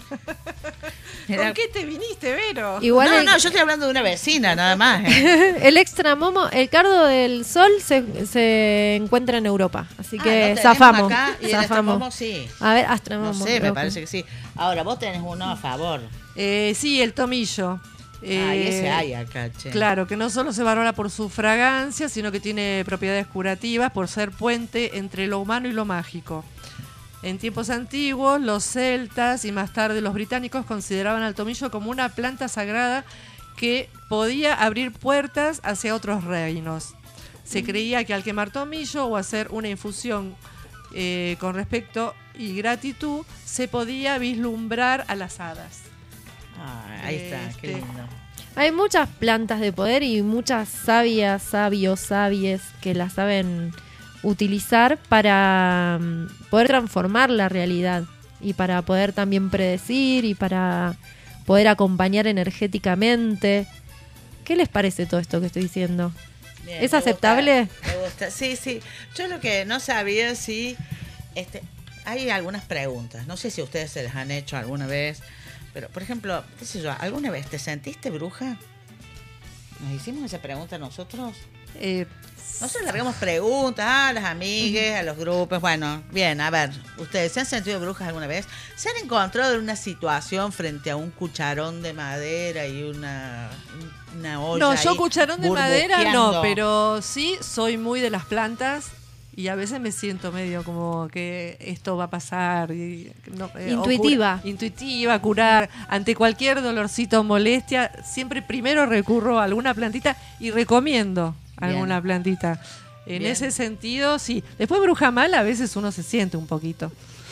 [SPEAKER 5] Mira.
[SPEAKER 6] ¿Con qué te viniste, Vero?
[SPEAKER 4] Igual
[SPEAKER 5] No,
[SPEAKER 4] el,
[SPEAKER 5] no, yo estoy hablando de una vecina, nada más. ¿eh?
[SPEAKER 4] el extra momo, el cardo del sol se, se encuentra en Europa. Así
[SPEAKER 5] Ah,
[SPEAKER 4] que
[SPEAKER 5] ¿no tenemos
[SPEAKER 4] zafamos.
[SPEAKER 5] acá? Y el
[SPEAKER 4] zafamos.
[SPEAKER 5] estramomo sí.
[SPEAKER 4] A ver, astromomo.
[SPEAKER 5] No sé, me
[SPEAKER 4] creo
[SPEAKER 5] parece
[SPEAKER 4] que-
[SPEAKER 5] que sí. Ahora, vos tenés uno a favor.
[SPEAKER 6] Eh, sí, el tomillo.
[SPEAKER 5] Ah, y ese
[SPEAKER 6] Eh,
[SPEAKER 5] hay acá, che.
[SPEAKER 6] Claro, que no solo se valora por su fragancia, sino que tiene propiedades curativas por ser puente entre lo humano y lo mágico. En tiempos antiguos, los celtas y más tarde los británicos consideraban al tomillo como una planta sagrada que podía abrir puertas hacia otros reinos. Se creía que al quemar tomillo o hacer una infusión eh, con respecto y gratitud, se podía vislumbrar a las hadas.
[SPEAKER 5] Ah, ahí está, qué
[SPEAKER 6] Este,
[SPEAKER 5] lindo.
[SPEAKER 4] Hay muchas plantas de poder y muchas sabias, sabios, sabies que las saben utilizar para mm, poder transformar la realidad y para poder también predecir y para poder acompañar energéticamente. ¿Qué les parece todo esto que estoy diciendo?
[SPEAKER 5] Bien,
[SPEAKER 4] ¿Es
[SPEAKER 5] me
[SPEAKER 4] aceptable?
[SPEAKER 5] gusta, me gusta. Sí, sí. Yo lo que no sabía si este, hay algunas preguntas. No sé si ustedes se las han hecho alguna vez, pero por ejemplo, qué sé yo, ¿alguna vez te sentiste bruja? ¿Nos hicimos esa pregunta nosotros?
[SPEAKER 6] Eh,
[SPEAKER 5] Nosotros le hagamos preguntas a las amigas, a los grupos. Bueno, bien, a ver, ¿ustedes se han sentido brujas alguna vez? ¿Se han encontrado en una situación frente a un cucharón de madera y una, una olla?
[SPEAKER 6] No, yo
[SPEAKER 5] ahí
[SPEAKER 6] cucharón de madera
[SPEAKER 5] burbujeando?
[SPEAKER 6] no, pero sí soy muy de las plantas y a veces me siento medio como que esto va a pasar. Y, no, eh,
[SPEAKER 4] Intuitiva.
[SPEAKER 6] o cura- intuitiva, curar. Ante cualquier dolorcito o molestia, siempre primero recurro a alguna plantita y recomiendo alguna plantita. En
[SPEAKER 5] Bien.
[SPEAKER 6] ese sentido, sí. Después bruja mala, a veces uno se siente un poquito.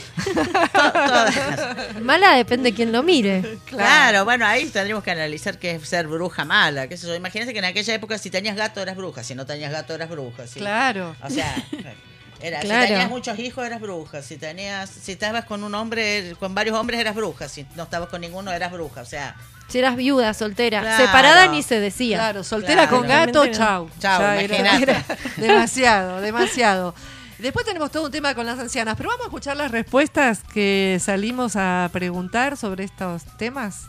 [SPEAKER 4] Mala depende de quién lo mire.
[SPEAKER 5] Claro, bueno, ahí tendríamos que analizar qué es ser bruja mala. Qué sé yo. Imagínate que en aquella época si tenías gato eras bruja, si no tenías gato eras bruja. ¿sí?
[SPEAKER 6] Claro.
[SPEAKER 5] O sea, era,
[SPEAKER 4] Claro.
[SPEAKER 5] si tenías muchos hijos eras bruja, si tenías, si estabas con un hombre, con varios hombres eras bruja, si no estabas con ninguno eras bruja. O sea,
[SPEAKER 4] Si eras viuda, soltera,
[SPEAKER 5] Claro.
[SPEAKER 4] separada ni se decía.
[SPEAKER 6] Claro, soltera
[SPEAKER 5] Claro.
[SPEAKER 6] con gato,
[SPEAKER 4] Realmente no.
[SPEAKER 6] chau.
[SPEAKER 5] Chau,
[SPEAKER 6] Ya era-
[SPEAKER 5] imagínate.
[SPEAKER 6] era demasiado, demasiado. Después tenemos todo un tema con las ancianas, pero vamos a escuchar las respuestas que salimos a preguntar sobre estos temas.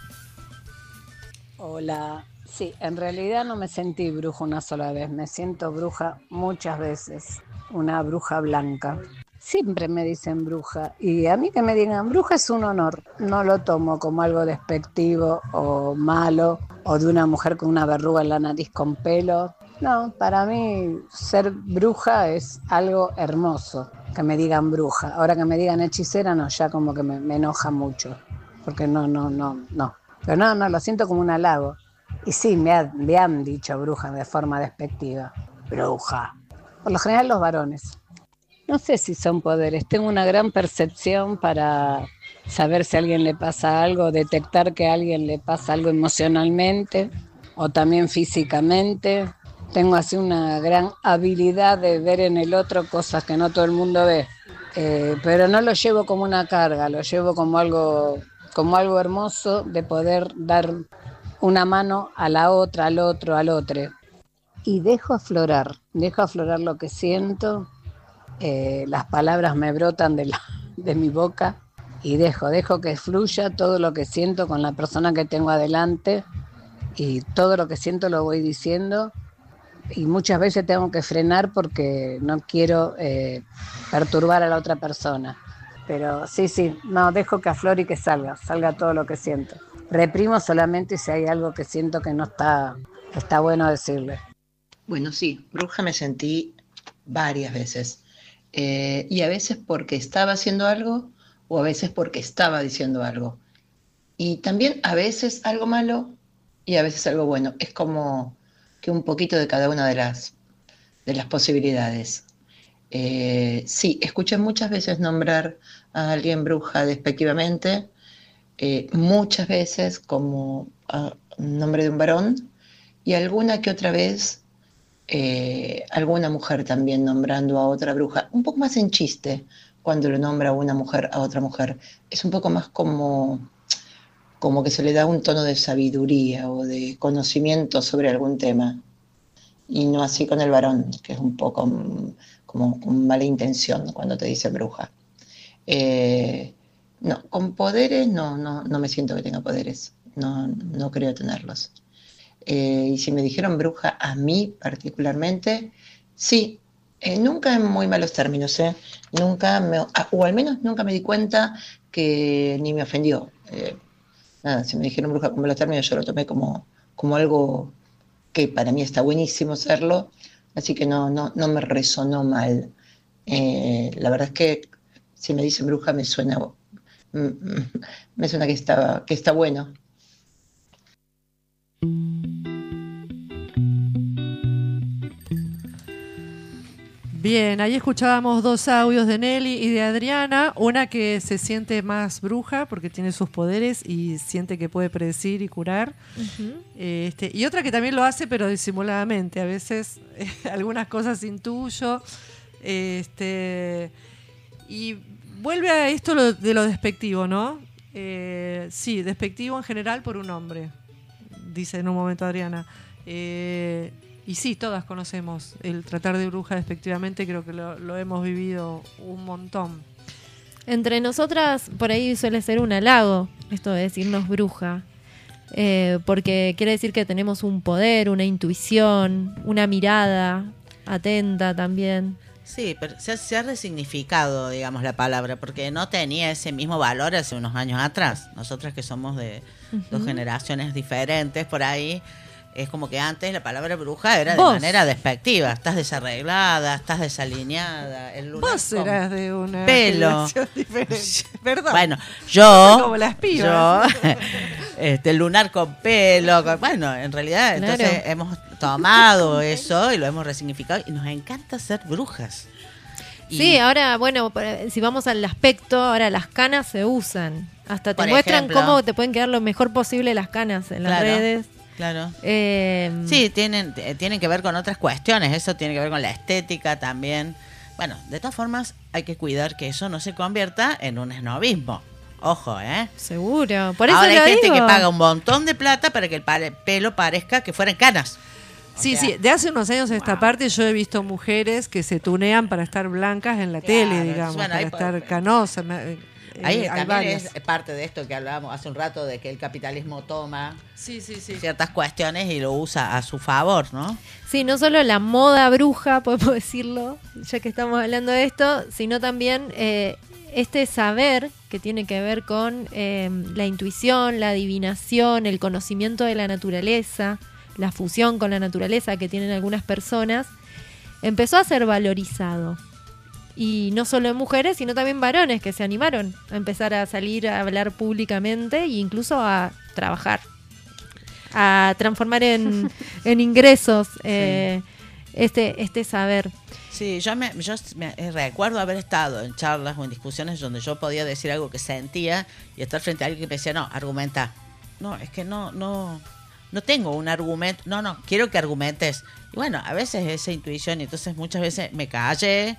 [SPEAKER 12] Hola, sí, en realidad no me sentí bruja una sola vez, me siento bruja muchas veces, una bruja blanca. Siempre me dicen bruja y a mí que me digan bruja es un honor, no lo tomo como algo despectivo o malo o de una mujer con una verruga en la nariz con pelo. No, para mí ser bruja es algo hermoso, que me digan bruja. Ahora que me digan hechicera, no, ya como que me, me enoja mucho, porque no, no, no, no. Pero no, no, lo siento como un halago. Y sí, me, ha- me han dicho bruja de forma despectiva. Bruja. Por lo general los varones. No sé si son poderes. Tengo una gran percepción para saber si a alguien le pasa algo, detectar que a alguien le pasa algo emocionalmente o también físicamente. Tengo así una gran habilidad de ver en el otro cosas que no todo el mundo ve. Eh, pero no lo llevo como una carga, lo llevo como algo, como algo hermoso de poder dar una mano a la otra, al otro, al otro. Y dejo aflorar, dejo aflorar lo que siento, eh, las palabras me brotan de, la- de mi boca y dejo, dejo que fluya todo lo que siento con la persona que tengo adelante y todo lo que siento lo voy diciendo. Y muchas veces tengo que frenar porque no quiero eh, perturbar a la otra persona. Pero sí, sí, no, dejo que aflore y que salga, salga todo lo que siento. Reprimo solamente si hay algo que siento que no está, que está bueno decirle.
[SPEAKER 13] Bueno, sí, bruja me sentí varias veces. Eh, y a veces porque estaba haciendo algo o a veces porque estaba diciendo algo. Y también a veces algo malo y a veces algo bueno. Es como que un poquito de cada una de las, de las posibilidades. Eh, sí, escuché muchas veces nombrar a alguien bruja despectivamente, eh, muchas veces como a nombre de un varón y alguna que otra vez eh, alguna mujer también nombrando a otra bruja, un poco más en chiste cuando lo nombra una mujer a otra mujer. Es un poco más como, como que se le da un tono de sabiduría o de conocimiento sobre algún tema. Y no así con el varón, que es un poco mm, como con mala intención cuando te dice bruja. Eh, no, con poderes no, no, no me siento que tenga poderes, no, no creo tenerlos. Eh, y si me dijeron bruja a mí particularmente, sí, eh, nunca en muy malos términos, ¿eh? Nunca me, o al menos nunca me di cuenta que ni me ofendió. Eh, nada, si me dijeron bruja con malos términos, yo lo tomé como, como algo que para mí está buenísimo serlo, así que no, no, no me resonó mal. Eh, la verdad es que si me dicen bruja me suena, me suena que está, que está bueno.
[SPEAKER 6] Bien, ahí escuchábamos dos audios de Nelly y de Adriana, una que se siente más bruja porque tiene sus poderes y siente que puede predecir y curar,
[SPEAKER 4] Ujú.
[SPEAKER 6] eh, este, y otra que también lo hace pero disimuladamente, a veces eh, algunas cosas intuyo, eh, este, y vuelve a esto lo, de lo despectivo, ¿no? Eh, sí, despectivo en general por un hombre, dice en un momento Adriana. Eh, Y sí, todas conocemos el tratar de bruja despectivamente, creo que lo, lo hemos vivido un montón.
[SPEAKER 4] Entre nosotras, por ahí suele ser un halago esto de decirnos bruja. eh, porque quiere decir que tenemos un poder, una intuición, una mirada atenta también.
[SPEAKER 5] Sí, pero se ha, se ha resignificado, digamos, la palabra, porque no tenía ese mismo valor hace unos años atrás. Nosotras que somos de uh-huh. dos generaciones diferentes por ahí, es como que antes la palabra bruja era
[SPEAKER 6] ¿Vos?
[SPEAKER 5] De manera despectiva. Estás desarreglada, estás desalineada. El lunar
[SPEAKER 6] Vos eras de una
[SPEAKER 5] pelo
[SPEAKER 6] generación diferente. Perdón.
[SPEAKER 5] Bueno, yo,
[SPEAKER 6] como las pibas.
[SPEAKER 5] yo este, el lunar con pelo, con, bueno, en realidad
[SPEAKER 4] Claro.
[SPEAKER 5] entonces hemos tomado eso y lo hemos resignificado y nos encanta ser brujas. Y,
[SPEAKER 4] Sí, ahora, bueno, por- si vamos al aspecto, ahora las canas se usan. Hasta te
[SPEAKER 5] Por
[SPEAKER 4] muestran
[SPEAKER 5] ejemplo.
[SPEAKER 4] cómo te pueden quedar lo mejor posible las canas en las
[SPEAKER 5] Claro.
[SPEAKER 4] redes.
[SPEAKER 5] Claro.
[SPEAKER 4] Eh,
[SPEAKER 5] Sí, tienen, eh, tienen que ver con otras cuestiones, eso tiene que ver con la estética también. Bueno, de todas formas hay que cuidar que eso no se convierta en un esnobismo. Ojo, ¿eh?
[SPEAKER 4] Seguro. Por eso
[SPEAKER 5] Ahora hay
[SPEAKER 4] lo
[SPEAKER 5] gente
[SPEAKER 4] digo.
[SPEAKER 5] que paga un montón de plata para que el pare- pelo parezca que fueran canas. O
[SPEAKER 6] Sí,
[SPEAKER 5] sea,
[SPEAKER 6] sí, de hace unos años a esta parte yo he visto mujeres que se tunean para estar blancas en la
[SPEAKER 5] Claro,
[SPEAKER 6] tele, digamos,
[SPEAKER 5] bueno,
[SPEAKER 6] para
[SPEAKER 5] ahí
[SPEAKER 6] estar
[SPEAKER 5] puede-
[SPEAKER 6] canosas. me- eh,
[SPEAKER 5] Ahí
[SPEAKER 6] hay
[SPEAKER 5] también
[SPEAKER 6] varias.
[SPEAKER 5] es parte de esto que hablábamos hace un rato, de que el capitalismo toma
[SPEAKER 6] Sí, sí, sí.
[SPEAKER 5] ciertas cuestiones y lo usa a su favor, ¿no?
[SPEAKER 4] Sí, no solo la moda bruja, podemos decirlo, ya que estamos hablando de esto, sino también eh, este saber que tiene que ver con eh, la intuición, la adivinación, el conocimiento de la naturaleza, la fusión con la naturaleza que tienen algunas personas, empezó a ser valorizado. Y no solo en mujeres, sino también varones que se animaron a empezar a salir a hablar públicamente e incluso a trabajar, a transformar en, en ingresos eh, este, este saber.
[SPEAKER 5] Sí, yo me, yo me recuerdo haber estado en charlas o en discusiones donde yo podía decir algo que sentía y estar frente a alguien que me decía, no, argumenta. No, es que no, no, no tengo un argumento. No, no, quiero que argumentes. Y bueno, a veces esa intuición, y entonces muchas veces me callé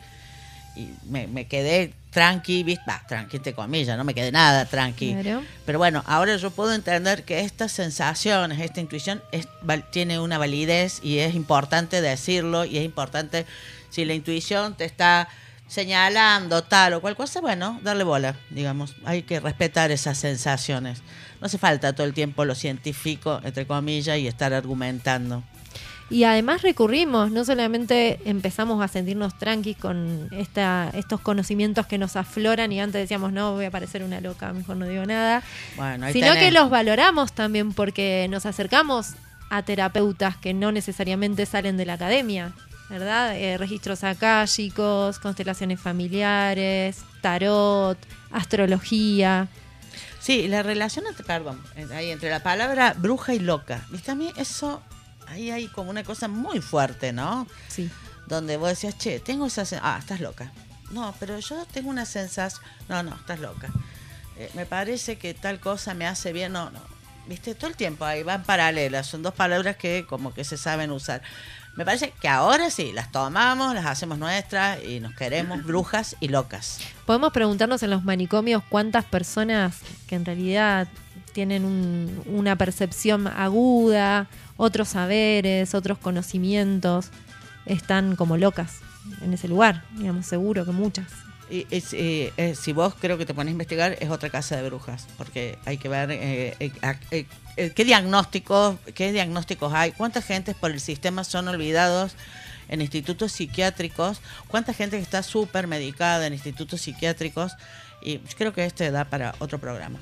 [SPEAKER 5] y me, me quedé tranqui, ¿viste? Bah, tranqui entre comillas, no me quedé nada tranqui.
[SPEAKER 4] Claro.
[SPEAKER 5] Pero bueno, ahora yo puedo entender que estas sensaciones, esta intuición es, val- tiene una validez y es importante decirlo y es importante, si la intuición te está señalando tal o cual cosa, bueno, darle bola, digamos. Hay que respetar esas sensaciones. No hace falta todo el tiempo lo científico, entre comillas, y estar argumentando.
[SPEAKER 4] Y además recurrimos, no solamente empezamos a sentirnos tranquis con esta, estos conocimientos que nos afloran y antes decíamos, no, voy a parecer una loca, mejor no digo nada,
[SPEAKER 5] Bueno, ahí
[SPEAKER 4] sino
[SPEAKER 5] tenés.
[SPEAKER 4] que los valoramos también porque nos acercamos a terapeutas que no necesariamente salen de la academia, ¿verdad? Eh, registros akáshicos, constelaciones familiares, tarot, astrología.
[SPEAKER 5] Sí, la relación entre, perdón, ahí entre la palabra bruja y loca, ¿viste? A mí eso, ahí hay como una cosa muy fuerte, ¿no?
[SPEAKER 4] Sí.
[SPEAKER 5] Donde vos decías, che, tengo esa sen- ah, estás loca. No, pero yo tengo una sensación, no, no, estás loca. Eh, me parece que tal cosa me hace bien, no, no. ¿Viste? Todo el tiempo ahí van paralelas, son dos palabras que como que se saben usar. Me parece que ahora sí, las tomamos, las hacemos nuestras y nos queremos brujas y locas.
[SPEAKER 4] Podemos preguntarnos en los manicomios cuántas personas que en realidad tienen un- una percepción aguda, otros saberes, otros conocimientos, están como locas en ese lugar, digamos, seguro que muchas.
[SPEAKER 5] Y, es, eh, eh, si vos creo que te pones a investigar, es otra casa de brujas, porque hay que ver eh, eh, eh, eh, qué diagnósticos, qué diagnósticos hay, cuánta gente por el sistema son olvidados en institutos psiquiátricos, cuánta gente que está súper medicada en institutos psiquiátricos, y creo que este da para otro programa.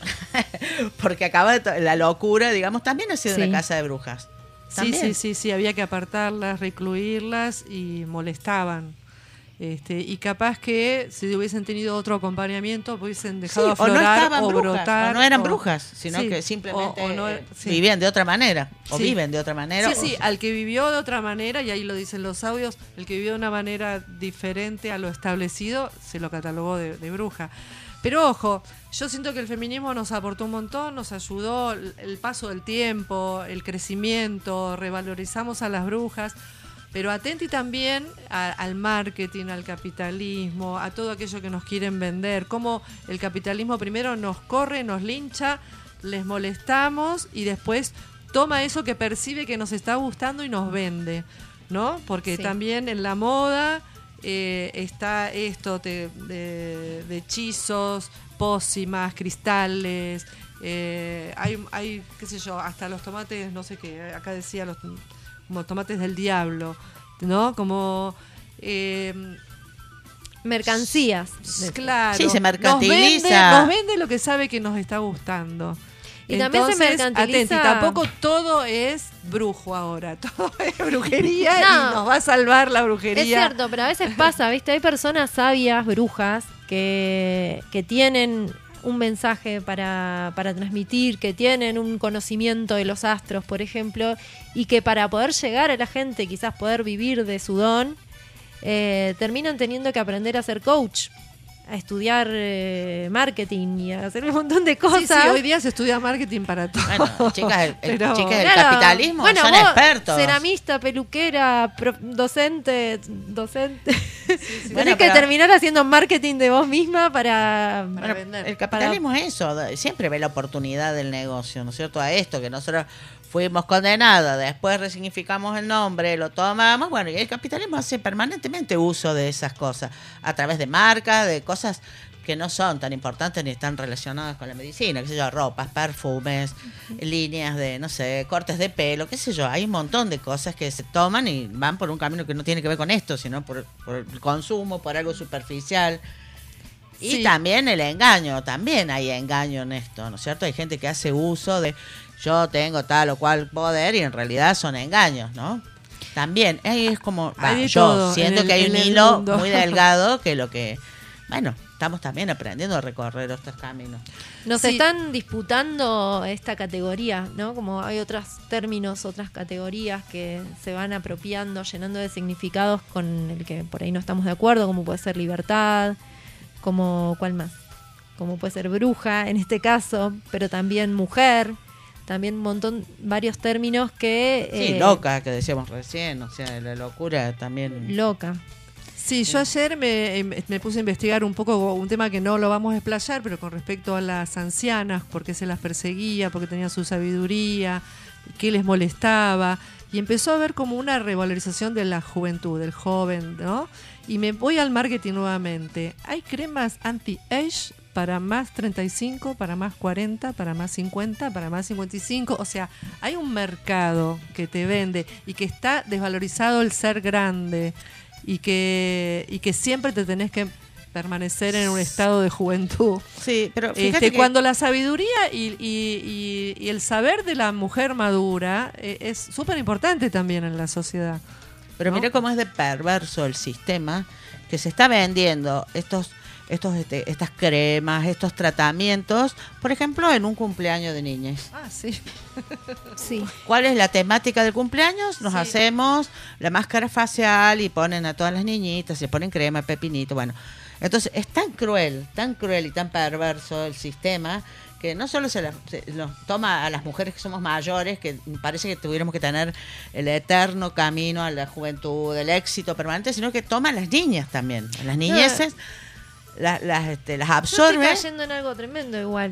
[SPEAKER 5] Porque acaba de to- la locura, digamos, también ha sido
[SPEAKER 6] Sí.
[SPEAKER 5] una casa de brujas.
[SPEAKER 6] Sí,
[SPEAKER 5] También.
[SPEAKER 6] sí, sí, sí, había que apartarlas, recluirlas y molestaban. Este, y capaz que si hubiesen tenido otro acompañamiento, hubiesen dejado
[SPEAKER 5] Sí, o no
[SPEAKER 6] aflorar
[SPEAKER 5] estaban
[SPEAKER 6] o
[SPEAKER 5] brujas,
[SPEAKER 6] brotar.
[SPEAKER 5] o no eran
[SPEAKER 6] o-
[SPEAKER 5] brujas, sino
[SPEAKER 6] sí,
[SPEAKER 5] que simplemente
[SPEAKER 6] o- o no-
[SPEAKER 5] eh,
[SPEAKER 6] sí.
[SPEAKER 5] vivían de otra manera, o
[SPEAKER 6] Sí.
[SPEAKER 5] viven de otra manera.
[SPEAKER 6] Sí,
[SPEAKER 5] o-
[SPEAKER 6] sí, al que vivió de otra manera, y ahí lo dicen los audios, el que vivió de una manera diferente a lo establecido, se lo catalogó de, de bruja. Pero ojo, yo siento que el feminismo nos aportó un montón, nos ayudó el, el paso del tiempo, el crecimiento, revalorizamos a las brujas, pero atenti también a- al marketing, al capitalismo, a todo aquello que nos quieren vender, cómo el capitalismo primero nos corre, nos lincha, les molestamos y después toma eso que percibe que nos está gustando y nos vende, ¿no? Porque
[SPEAKER 4] Sí.
[SPEAKER 6] también en la moda eh, está esto te- de, de hechizos, pócimas, cristales, Eh, hay, hay, qué sé yo, hasta los tomates, no sé qué, acá decía los como tomates del diablo, ¿no? Como... Eh,
[SPEAKER 4] mercancías.
[SPEAKER 6] Claro.
[SPEAKER 5] Sí, se
[SPEAKER 6] nos
[SPEAKER 5] mercantiliza.
[SPEAKER 6] vende, nos vende lo que sabe que nos está gustando.
[SPEAKER 4] Y también se mercantiliza.
[SPEAKER 6] Atenti, tampoco todo es brujo ahora, todo es brujería
[SPEAKER 4] No.
[SPEAKER 6] y nos va a salvar la brujería.
[SPEAKER 4] Es cierto, pero a veces pasa, ¿viste? Hay personas sabias, brujas, que, que tienen un mensaje para, para transmitir, que tienen un conocimiento de los astros, por ejemplo, y que para poder llegar a la gente, quizás poder vivir de su don, eh, terminan teniendo que aprender a ser coach, a estudiar eh, marketing y a hacer un montón de cosas.
[SPEAKER 6] Sí, sí, hoy día se estudia marketing para todo.
[SPEAKER 5] Bueno, chicas, el, el-
[SPEAKER 6] Pero-
[SPEAKER 5] chicas del
[SPEAKER 4] Claro.
[SPEAKER 5] capitalismo
[SPEAKER 4] Bueno,
[SPEAKER 5] son
[SPEAKER 4] vos,
[SPEAKER 5] expertos.
[SPEAKER 4] ceramista, peluquera, pro- docente, docente. Tenés
[SPEAKER 5] Bueno,
[SPEAKER 4] que
[SPEAKER 5] pero-
[SPEAKER 4] terminar haciendo marketing de vos misma para,
[SPEAKER 5] Bueno, el capitalismo es eso, de- siempre ve la oportunidad del negocio, ¿no es cierto? A esto que nosotros fuimos condenados, después resignificamos el nombre, lo tomamos, bueno, y el capitalismo hace permanentemente uso de esas cosas, a través de marcas, de cosas que no son tan importantes ni están relacionadas con la medicina, qué sé yo, ropas, perfumes, líneas de, no sé, cortes de pelo, qué sé yo, hay un montón de cosas que se toman y van por un camino que no tiene que ver con esto, sino por, por el consumo, por algo superficial. Y
[SPEAKER 6] Sí.
[SPEAKER 5] también el engaño, también hay engaño en esto, ¿no es cierto? Hay gente que hace uso de yo tengo tal o cual poder y en realidad son engaños, ¿no? También, ahí es como, va,
[SPEAKER 6] Hay de
[SPEAKER 5] yo
[SPEAKER 6] todo
[SPEAKER 5] siento
[SPEAKER 6] en
[SPEAKER 5] que
[SPEAKER 6] el-
[SPEAKER 5] hay un
[SPEAKER 6] en el
[SPEAKER 5] hilo
[SPEAKER 6] mundo.
[SPEAKER 5] muy delgado que lo que, bueno, estamos también aprendiendo a recorrer estos caminos.
[SPEAKER 4] Nos
[SPEAKER 6] Sí.
[SPEAKER 4] están disputando esta categoría, ¿no? Como hay otros términos, otras categorías que se van apropiando, llenando de significados con el que por ahí no estamos de acuerdo, como puede ser libertad, como, ¿cuál más? Como puede ser bruja en este caso, pero también mujer, también un montón, varios términos que...
[SPEAKER 5] Sí,
[SPEAKER 4] eh,
[SPEAKER 5] loca, que decíamos recién, o sea, la locura también.
[SPEAKER 4] Loca.
[SPEAKER 6] Sí, yo ayer me, me puse a investigar un poco un tema que no lo vamos a explayar, pero con respecto a las ancianas, por qué se las perseguía, porque tenían su sabiduría, qué les molestaba, y empezó a haber como una revalorización de la juventud, del joven, ¿no? Y me voy al marketing nuevamente. Hay cremas anti-age para más treinta y cinco, para más cuarenta, para más cincuenta, para más cincuenta y cinco. O sea, hay un mercado que te vende y que está desvalorizado el ser grande y que, y que siempre te tenés que permanecer en un estado de juventud.
[SPEAKER 5] Sí, pero fíjate
[SPEAKER 6] Este,
[SPEAKER 5] que-
[SPEAKER 6] cuando la sabiduría y, y- y- y el saber de la mujer madura eh, es súper importante también en la sociedad.
[SPEAKER 5] Pero
[SPEAKER 6] ¿no?
[SPEAKER 5] mira cómo es de perverso el sistema que se está vendiendo estos estos este, estas cremas, estos tratamientos, por ejemplo, en un cumpleaños de niñas.
[SPEAKER 6] Ah, sí.
[SPEAKER 4] Sí.
[SPEAKER 5] ¿Cuál es la temática del cumpleaños? Nos
[SPEAKER 6] Sí.
[SPEAKER 5] hacemos la máscara facial y ponen a todas las niñitas, se ponen crema, pepinito, bueno. Entonces, es tan cruel, tan cruel y tan perverso el sistema que no solo se, la, se nos toma a las mujeres que somos mayores, que parece que tuviéramos que tener el eterno camino a la juventud, el éxito permanente, sino que toma a las niñas también, a las niñeces, la- las, este, las
[SPEAKER 4] Yo
[SPEAKER 5] absorbe.
[SPEAKER 4] estoy cayendo en algo tremendo igual.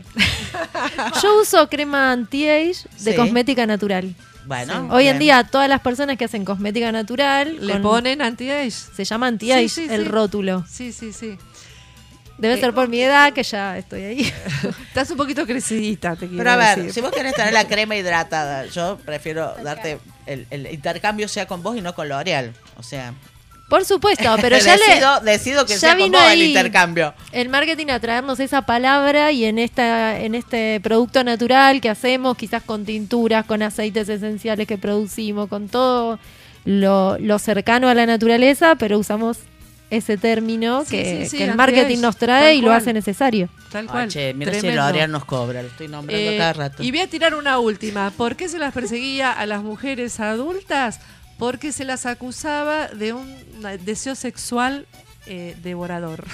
[SPEAKER 4] Yo uso crema anti-age de
[SPEAKER 5] Sí.
[SPEAKER 4] cosmética natural.
[SPEAKER 5] Bueno,
[SPEAKER 4] Hoy en
[SPEAKER 5] bien.
[SPEAKER 4] día todas las personas que hacen cosmética natural
[SPEAKER 6] Le
[SPEAKER 4] con-
[SPEAKER 6] ponen anti-age.
[SPEAKER 4] se llama anti-age
[SPEAKER 6] Sí, sí,
[SPEAKER 4] el
[SPEAKER 6] sí.
[SPEAKER 4] rótulo.
[SPEAKER 6] Sí, sí, sí.
[SPEAKER 4] Debe
[SPEAKER 6] Eh,
[SPEAKER 4] ser por mi edad que ya estoy ahí.
[SPEAKER 6] Estás un poquito crecidita, te quiero
[SPEAKER 5] Pero a ver,
[SPEAKER 6] decir.
[SPEAKER 5] si vos querés tener la crema hidratada, yo prefiero darte el, el intercambio sea con vos y no con L'Oreal. O sea,
[SPEAKER 4] Por supuesto, pero ya
[SPEAKER 5] decido,
[SPEAKER 4] le
[SPEAKER 5] decido que
[SPEAKER 4] ya
[SPEAKER 5] sea con
[SPEAKER 4] vino
[SPEAKER 5] vos el
[SPEAKER 4] ahí
[SPEAKER 5] intercambio.
[SPEAKER 4] el marketing a traernos esa palabra y en esta en este producto natural que hacemos, quizás con tinturas, con aceites esenciales que producimos, con todo lo, lo cercano a la naturaleza, pero usamos ese término
[SPEAKER 6] Sí,
[SPEAKER 4] que,
[SPEAKER 6] sí, sí,
[SPEAKER 4] que el
[SPEAKER 6] anti-age,
[SPEAKER 4] marketing nos trae
[SPEAKER 6] tal
[SPEAKER 4] y lo
[SPEAKER 6] cual.
[SPEAKER 4] hace necesario.
[SPEAKER 6] Tal
[SPEAKER 5] Ah,
[SPEAKER 6] cual.
[SPEAKER 5] che, mira si
[SPEAKER 6] Tremendo.
[SPEAKER 5] L'Oreal nos cobra, lo estoy nombrando
[SPEAKER 6] Eh,
[SPEAKER 5] cada rato.
[SPEAKER 6] Y voy a tirar una última. ¿Por qué se las perseguía a las mujeres adultas? Porque se las acusaba de un deseo sexual eh, devorador.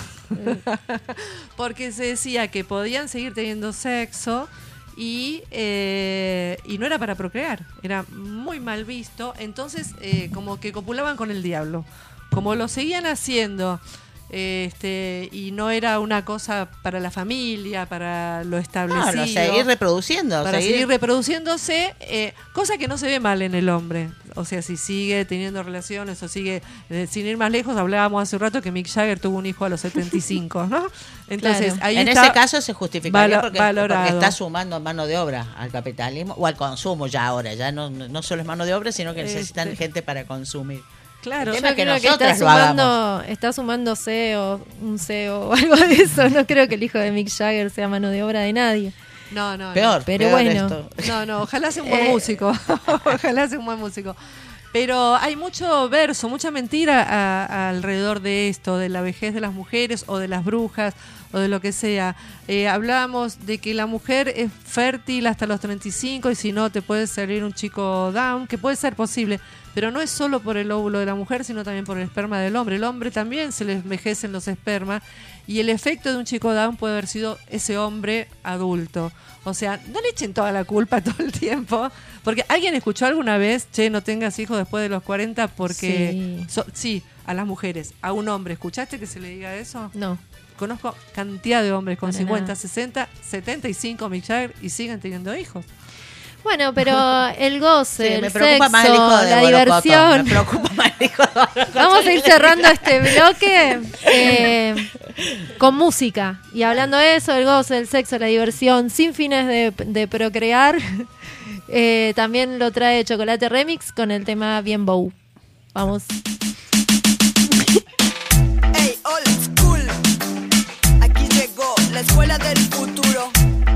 [SPEAKER 6] Porque se decía que podían seguir teniendo sexo y, eh, y no era para procrear. Era muy mal visto. Entonces, eh, como que copulaban con el diablo. Como lo seguían haciendo. Este, y no era una cosa para la familia, para lo establecido.
[SPEAKER 5] No, no, seguir reproduciendo.
[SPEAKER 6] Para
[SPEAKER 5] seguir-
[SPEAKER 6] seguir reproduciéndose, eh, cosa que no se ve mal en el hombre. o sea, si sigue teniendo relaciones o sigue, eh, sin ir más lejos, hablábamos hace un rato que Mick Jagger tuvo un hijo a los setenta y cinco, ¿no? Entonces,
[SPEAKER 5] Claro.
[SPEAKER 6] ahí
[SPEAKER 5] en
[SPEAKER 6] está
[SPEAKER 5] ese caso se justificaría
[SPEAKER 6] valo-
[SPEAKER 5] porque,
[SPEAKER 6] valorado.
[SPEAKER 5] porque está sumando mano de obra al capitalismo o al consumo ya ahora. Ya no, no solo es mano de obra, sino que necesitan
[SPEAKER 6] Este.
[SPEAKER 5] gente para consumir.
[SPEAKER 6] Claro,
[SPEAKER 5] El
[SPEAKER 4] Yo
[SPEAKER 5] tema es que
[SPEAKER 4] creo que
[SPEAKER 5] nosotros
[SPEAKER 4] está
[SPEAKER 5] lo hagamos.
[SPEAKER 4] sumando, está sumando C E O, un C E O o algo de eso. No creo que el hijo de Mick Jagger sea mano de obra de nadie.
[SPEAKER 6] No, no,
[SPEAKER 5] Peor,
[SPEAKER 6] no.
[SPEAKER 4] Pero
[SPEAKER 5] peor
[SPEAKER 4] bueno.
[SPEAKER 5] esto.
[SPEAKER 6] No, no, ojalá sea un buen
[SPEAKER 4] Eh.
[SPEAKER 6] músico. Ojalá sea un buen músico. Pero hay mucho verso, mucha mentira a- a alrededor de esto, de la vejez de las mujeres o de las brujas o de lo que sea. Eh, hablábamos de que la mujer es fértil hasta los treinta y cinco y si no te puede salir un chico down, que puede ser posible, pero no es solo por el óvulo de la mujer, sino también por el esperma del hombre. El hombre también se le envejecen los espermas y el efecto de un chico down puede haber sido ese hombre adulto. O sea, no le echen toda la culpa todo el tiempo, porque alguien escuchó alguna vez, che, no tengas hijos después de los cuarenta porque...
[SPEAKER 4] Sí.
[SPEAKER 6] so- sí, a las mujeres, a un hombre. ¿Escuchaste que se le diga eso?
[SPEAKER 4] No.
[SPEAKER 6] Conozco cantidad de hombres con
[SPEAKER 4] Para
[SPEAKER 6] cincuenta,
[SPEAKER 4] nada.
[SPEAKER 6] sesenta, setenta y cinco Mick Jagger y siguen teniendo hijos.
[SPEAKER 4] Bueno, pero el goce,
[SPEAKER 5] Sí,
[SPEAKER 4] el
[SPEAKER 5] me preocupa
[SPEAKER 4] sexo,
[SPEAKER 5] más el hijo de
[SPEAKER 4] la
[SPEAKER 5] Borocoto,
[SPEAKER 4] diversión.
[SPEAKER 5] me preocupa más el hijo de Borocoto.
[SPEAKER 4] Vamos a ir cerrando este bloque eh, con música. Y hablando de eso, el goce, el sexo, la diversión, sin fines de, de procrear, eh, también lo trae Chocolate Remix con el tema Bien Bow. Vamos.
[SPEAKER 8] Hey, old school. Aquí llegó la escuela del futuro.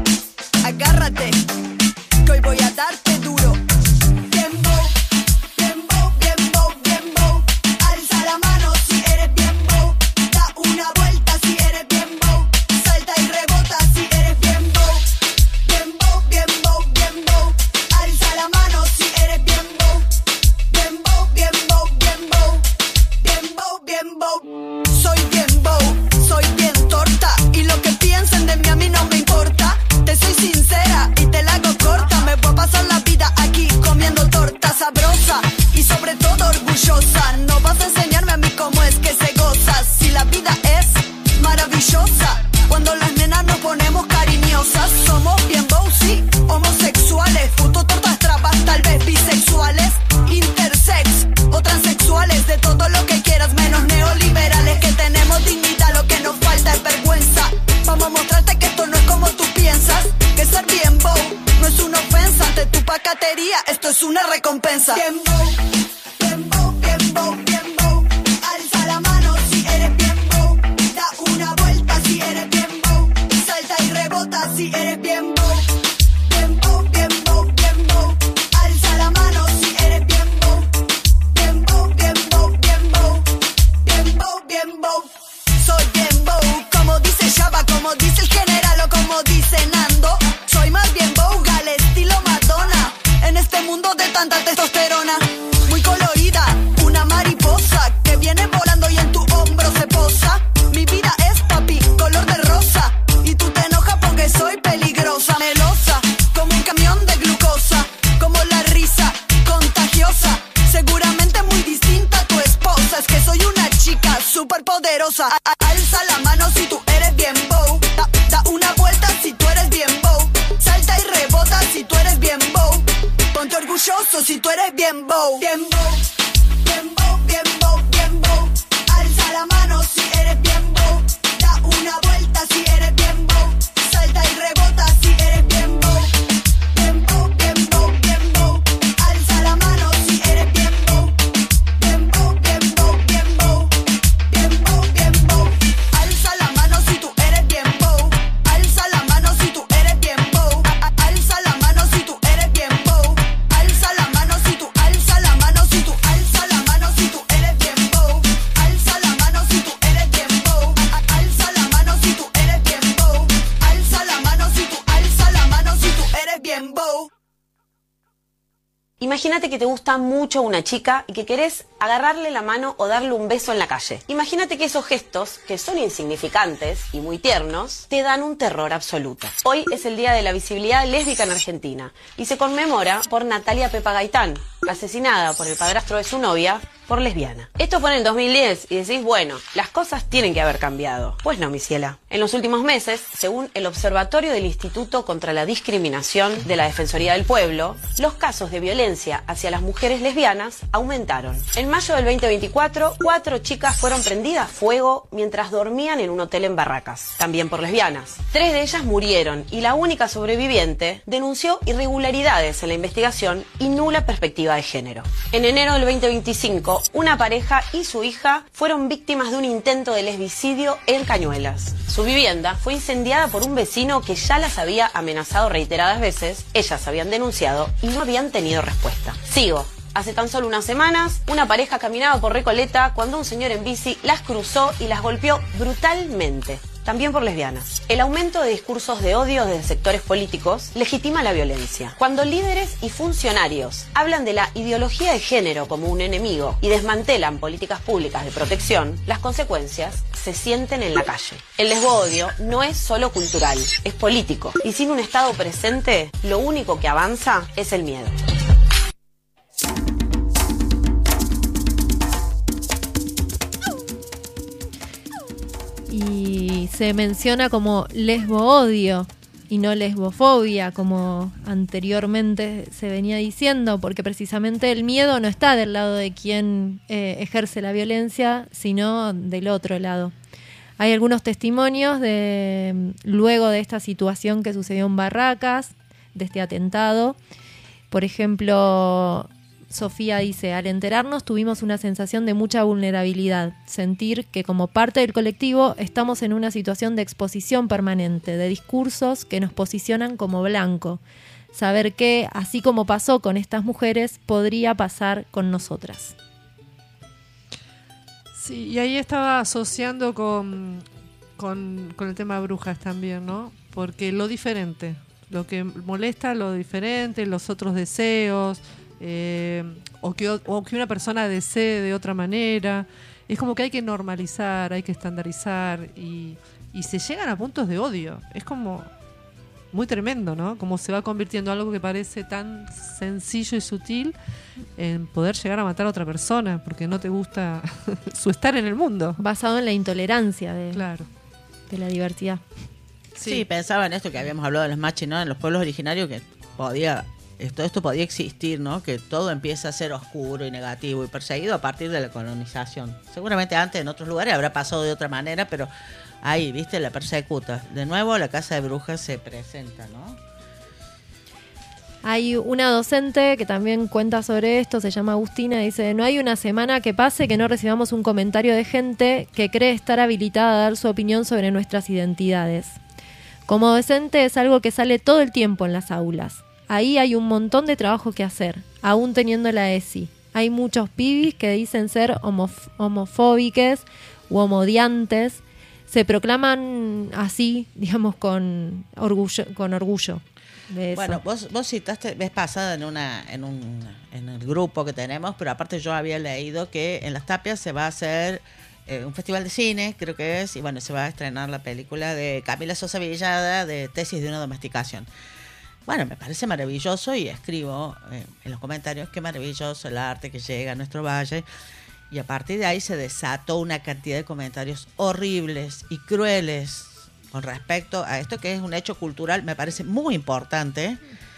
[SPEAKER 8] Agárrate, que hoy voy a darte duro. Bien bow, bien bow, bien bow, bien bow. Alza la mano si eres bien bow. Da una vuelta si eres bien bow. Salta y rebota si eres bien bow. Bien bow, bien bow, bien bow. Alza la mano si eres bien bow. Bien bow, bien bow, bien bow. Bien bow, bien bow. Soy bien bow, soy bien torta. Y lo que piensen de mí a mí no me importa. Te soy sincera y te la hago corta. Me voy a pasar la vida aquí comiendo torta sabrosa y sobre todo orgullosa. No vas a enseñarme a mí cómo es que se goza. Si la vida es maravillosa, cuando las nenas nos ponemos cariñosas. Somos bien bow, sí, homosexuales, puto tortas trabas, tal vez bisexuales, intersex o transexuales, de todo lo que quieras menos neoliberales. Que tenemos dignidad, lo que nos falta es vergüenza. Vamos a mostrarte que esto no es como tú piensas, que ser bien bow no es una ofensa. Ante tu pacatería esto es una recompensa. Bien bow, bien bow, bien bow, bien bow. Alza la mano si eres bien bow. Da una vuelta si eres bien bow. Salta y rebota si eres bien bow. Bien bow, bien bow, bien bow. Alza la mano si eres bien bow. Bien bow, bien bow, bien bow. Bien bow, bien bow. Soy bien bow, como dice Java, como dice el general o como dice Nando. Soy más bien bow, al estilo Madonna. En este mundo de tanta testosterona, muy colorida, una mariposa que viene volando y en tu hombro se posa. Mi vida es papi, color de rosa. Y tú te enojas porque soy peligrosa, melosa, como un camión de glucosa, como la risa contagiosa. Seguramente muy distinta a tu esposa. Es que soy una chica súper poderosa. A- a- Alza la mano si tú eres bien bow. Da, da una vuelta si tú eres bien bow. Salta y rebota si tú eres bien bow. Ponte orgulloso si tú eres bien bow. Bien bow, bien bow, bien bow, bien bow. Alza la mano si eres bien bow. Da una vuelta si eres bien bow. Salta y rebota si eres bien bow. Bien bow, bien bow, bien bow. Alza la mano si eres bien bow. Bien bow, bien bow, bien bow. Bien bow, bien bow. Alza la mano si tú eres bien bow. Alza la mano si tú eres bien bow. A- a- Alza la mano si tú eres bien bow. Alza la mano si tú, alza la mano si tú, alza la mano si tú eres bien bow. Alza la mano si tú eres bien bow. A- a- Alza la mano si tú eres bien bow. Alza la mano si tú, alza la mano si tú eres bien bow.
[SPEAKER 14] Imagínate que te gusta mucho una chica y que querés agarrarle la mano o darle un beso en la calle. Imagínate que esos gestos, que son insignificantes y muy tiernos, te dan un terror absoluto. Hoy es el Día de la Visibilidad Lésbica en Argentina y se conmemora por Natalia Pepa Gaitán, asesinada por el padrastro de su novia por lesbiana. Esto fue en el dos mil diez y decís, bueno, las cosas tienen que haber cambiado. Pues no, mi ciela. En los últimos meses, según el Observatorio del Instituto contra la Discriminación de la Defensoría del Pueblo, los casos de violencia hacia las mujeres lesbianas aumentaron. En mayo del veinte veinticuatro, cuatro chicas fueron prendidas a fuego mientras dormían en un hotel en Barracas, también por lesbianas. Tres de ellas murieron y la única sobreviviente denunció irregularidades en la investigación y nula perspectiva de género. En enero del veinte veinticinco, una pareja y su hija fueron víctimas de un intento de lesbicidio en Cañuelas. Su vivienda fue incendiada por un vecino que ya las había amenazado reiteradas veces, ellas habían denunciado y no habían tenido respuesta. Sigo. Hace tan solo unas semanas, una pareja caminaba por Recoleta cuando un señor en bici las cruzó y las golpeó brutalmente. También por lesbianas. El aumento de discursos de odio desde sectores políticos legitima la violencia. Cuando líderes y funcionarios hablan de la ideología de género como un enemigo y desmantelan políticas públicas de protección, las consecuencias se sienten en la calle. El lesbo-odio no es solo cultural, es político. Y sin un Estado presente, lo único que avanza es el miedo.
[SPEAKER 4] Y se menciona como lesbo-odio y no lesbofobia, como anteriormente se venía diciendo, porque precisamente el miedo no está del lado de quien eh, ejerce la violencia, sino del otro lado. Hay algunos testimonios de luego de esta situación que sucedió en Barracas, de este atentado. Por ejemplo, Sofía dice, al enterarnos tuvimos una sensación de mucha vulnerabilidad, sentir que como parte del colectivo estamos en una situación de exposición permanente, de discursos que nos posicionan como blanco, saber que, así como pasó con estas mujeres, podría pasar con nosotras.
[SPEAKER 6] Sí, y ahí estaba asociando con, con, con el tema de brujas también, ¿no? Porque lo diferente, lo que molesta, lo diferente, los otros deseos... Eh, o, que, o que una persona desee de otra manera, es como que hay que normalizar, hay que estandarizar y, y se llegan a puntos de odio. Es como muy tremendo, ¿no? Como se va convirtiendo algo que parece tan sencillo y sutil en poder llegar a matar a otra persona porque no te gusta su estar en el mundo.
[SPEAKER 4] Basado en la intolerancia de,
[SPEAKER 6] claro.
[SPEAKER 4] de la diversidad.
[SPEAKER 5] Sí. sí, pensaba en esto que habíamos hablado de los machis, ¿no? En los pueblos originarios que podía... Todo esto podía existir, ¿no? Que todo empieza a ser oscuro y negativo y perseguido a partir de la colonización. Seguramente antes en otros lugares habrá pasado de otra manera, pero ahí, ¿viste? La persecuta. De nuevo la casa de brujas se presenta, ¿no?
[SPEAKER 4] Hay una docente que también cuenta sobre esto, se llama Agustina, dice, no hay una semana que pase que no recibamos un comentario de gente que cree estar habilitada a dar su opinión sobre nuestras identidades. Como docente es algo que sale todo el tiempo en las aulas. Ahí hay un montón de trabajo que hacer, aún teniendo la E S I. Hay muchos pibis que dicen ser homof- homofóbicos u homodiantes. Se proclaman así, digamos, con orgullo. Con orgullo de eso.
[SPEAKER 5] Bueno, vos, vos citaste vez pasada en una en un en el grupo que tenemos, pero aparte yo había leído que en Las Tapias se va a hacer eh, un festival de cine, creo que es, y bueno, se va a estrenar la película de Camila Sosa Villada de Tesis de una domesticación. Bueno, me parece maravilloso y escribo eh, en los comentarios qué maravilloso el arte que llega a nuestro valle. Y a partir de ahí se desató una cantidad de comentarios horribles y crueles con respecto a esto que es un hecho cultural, me parece muy importante.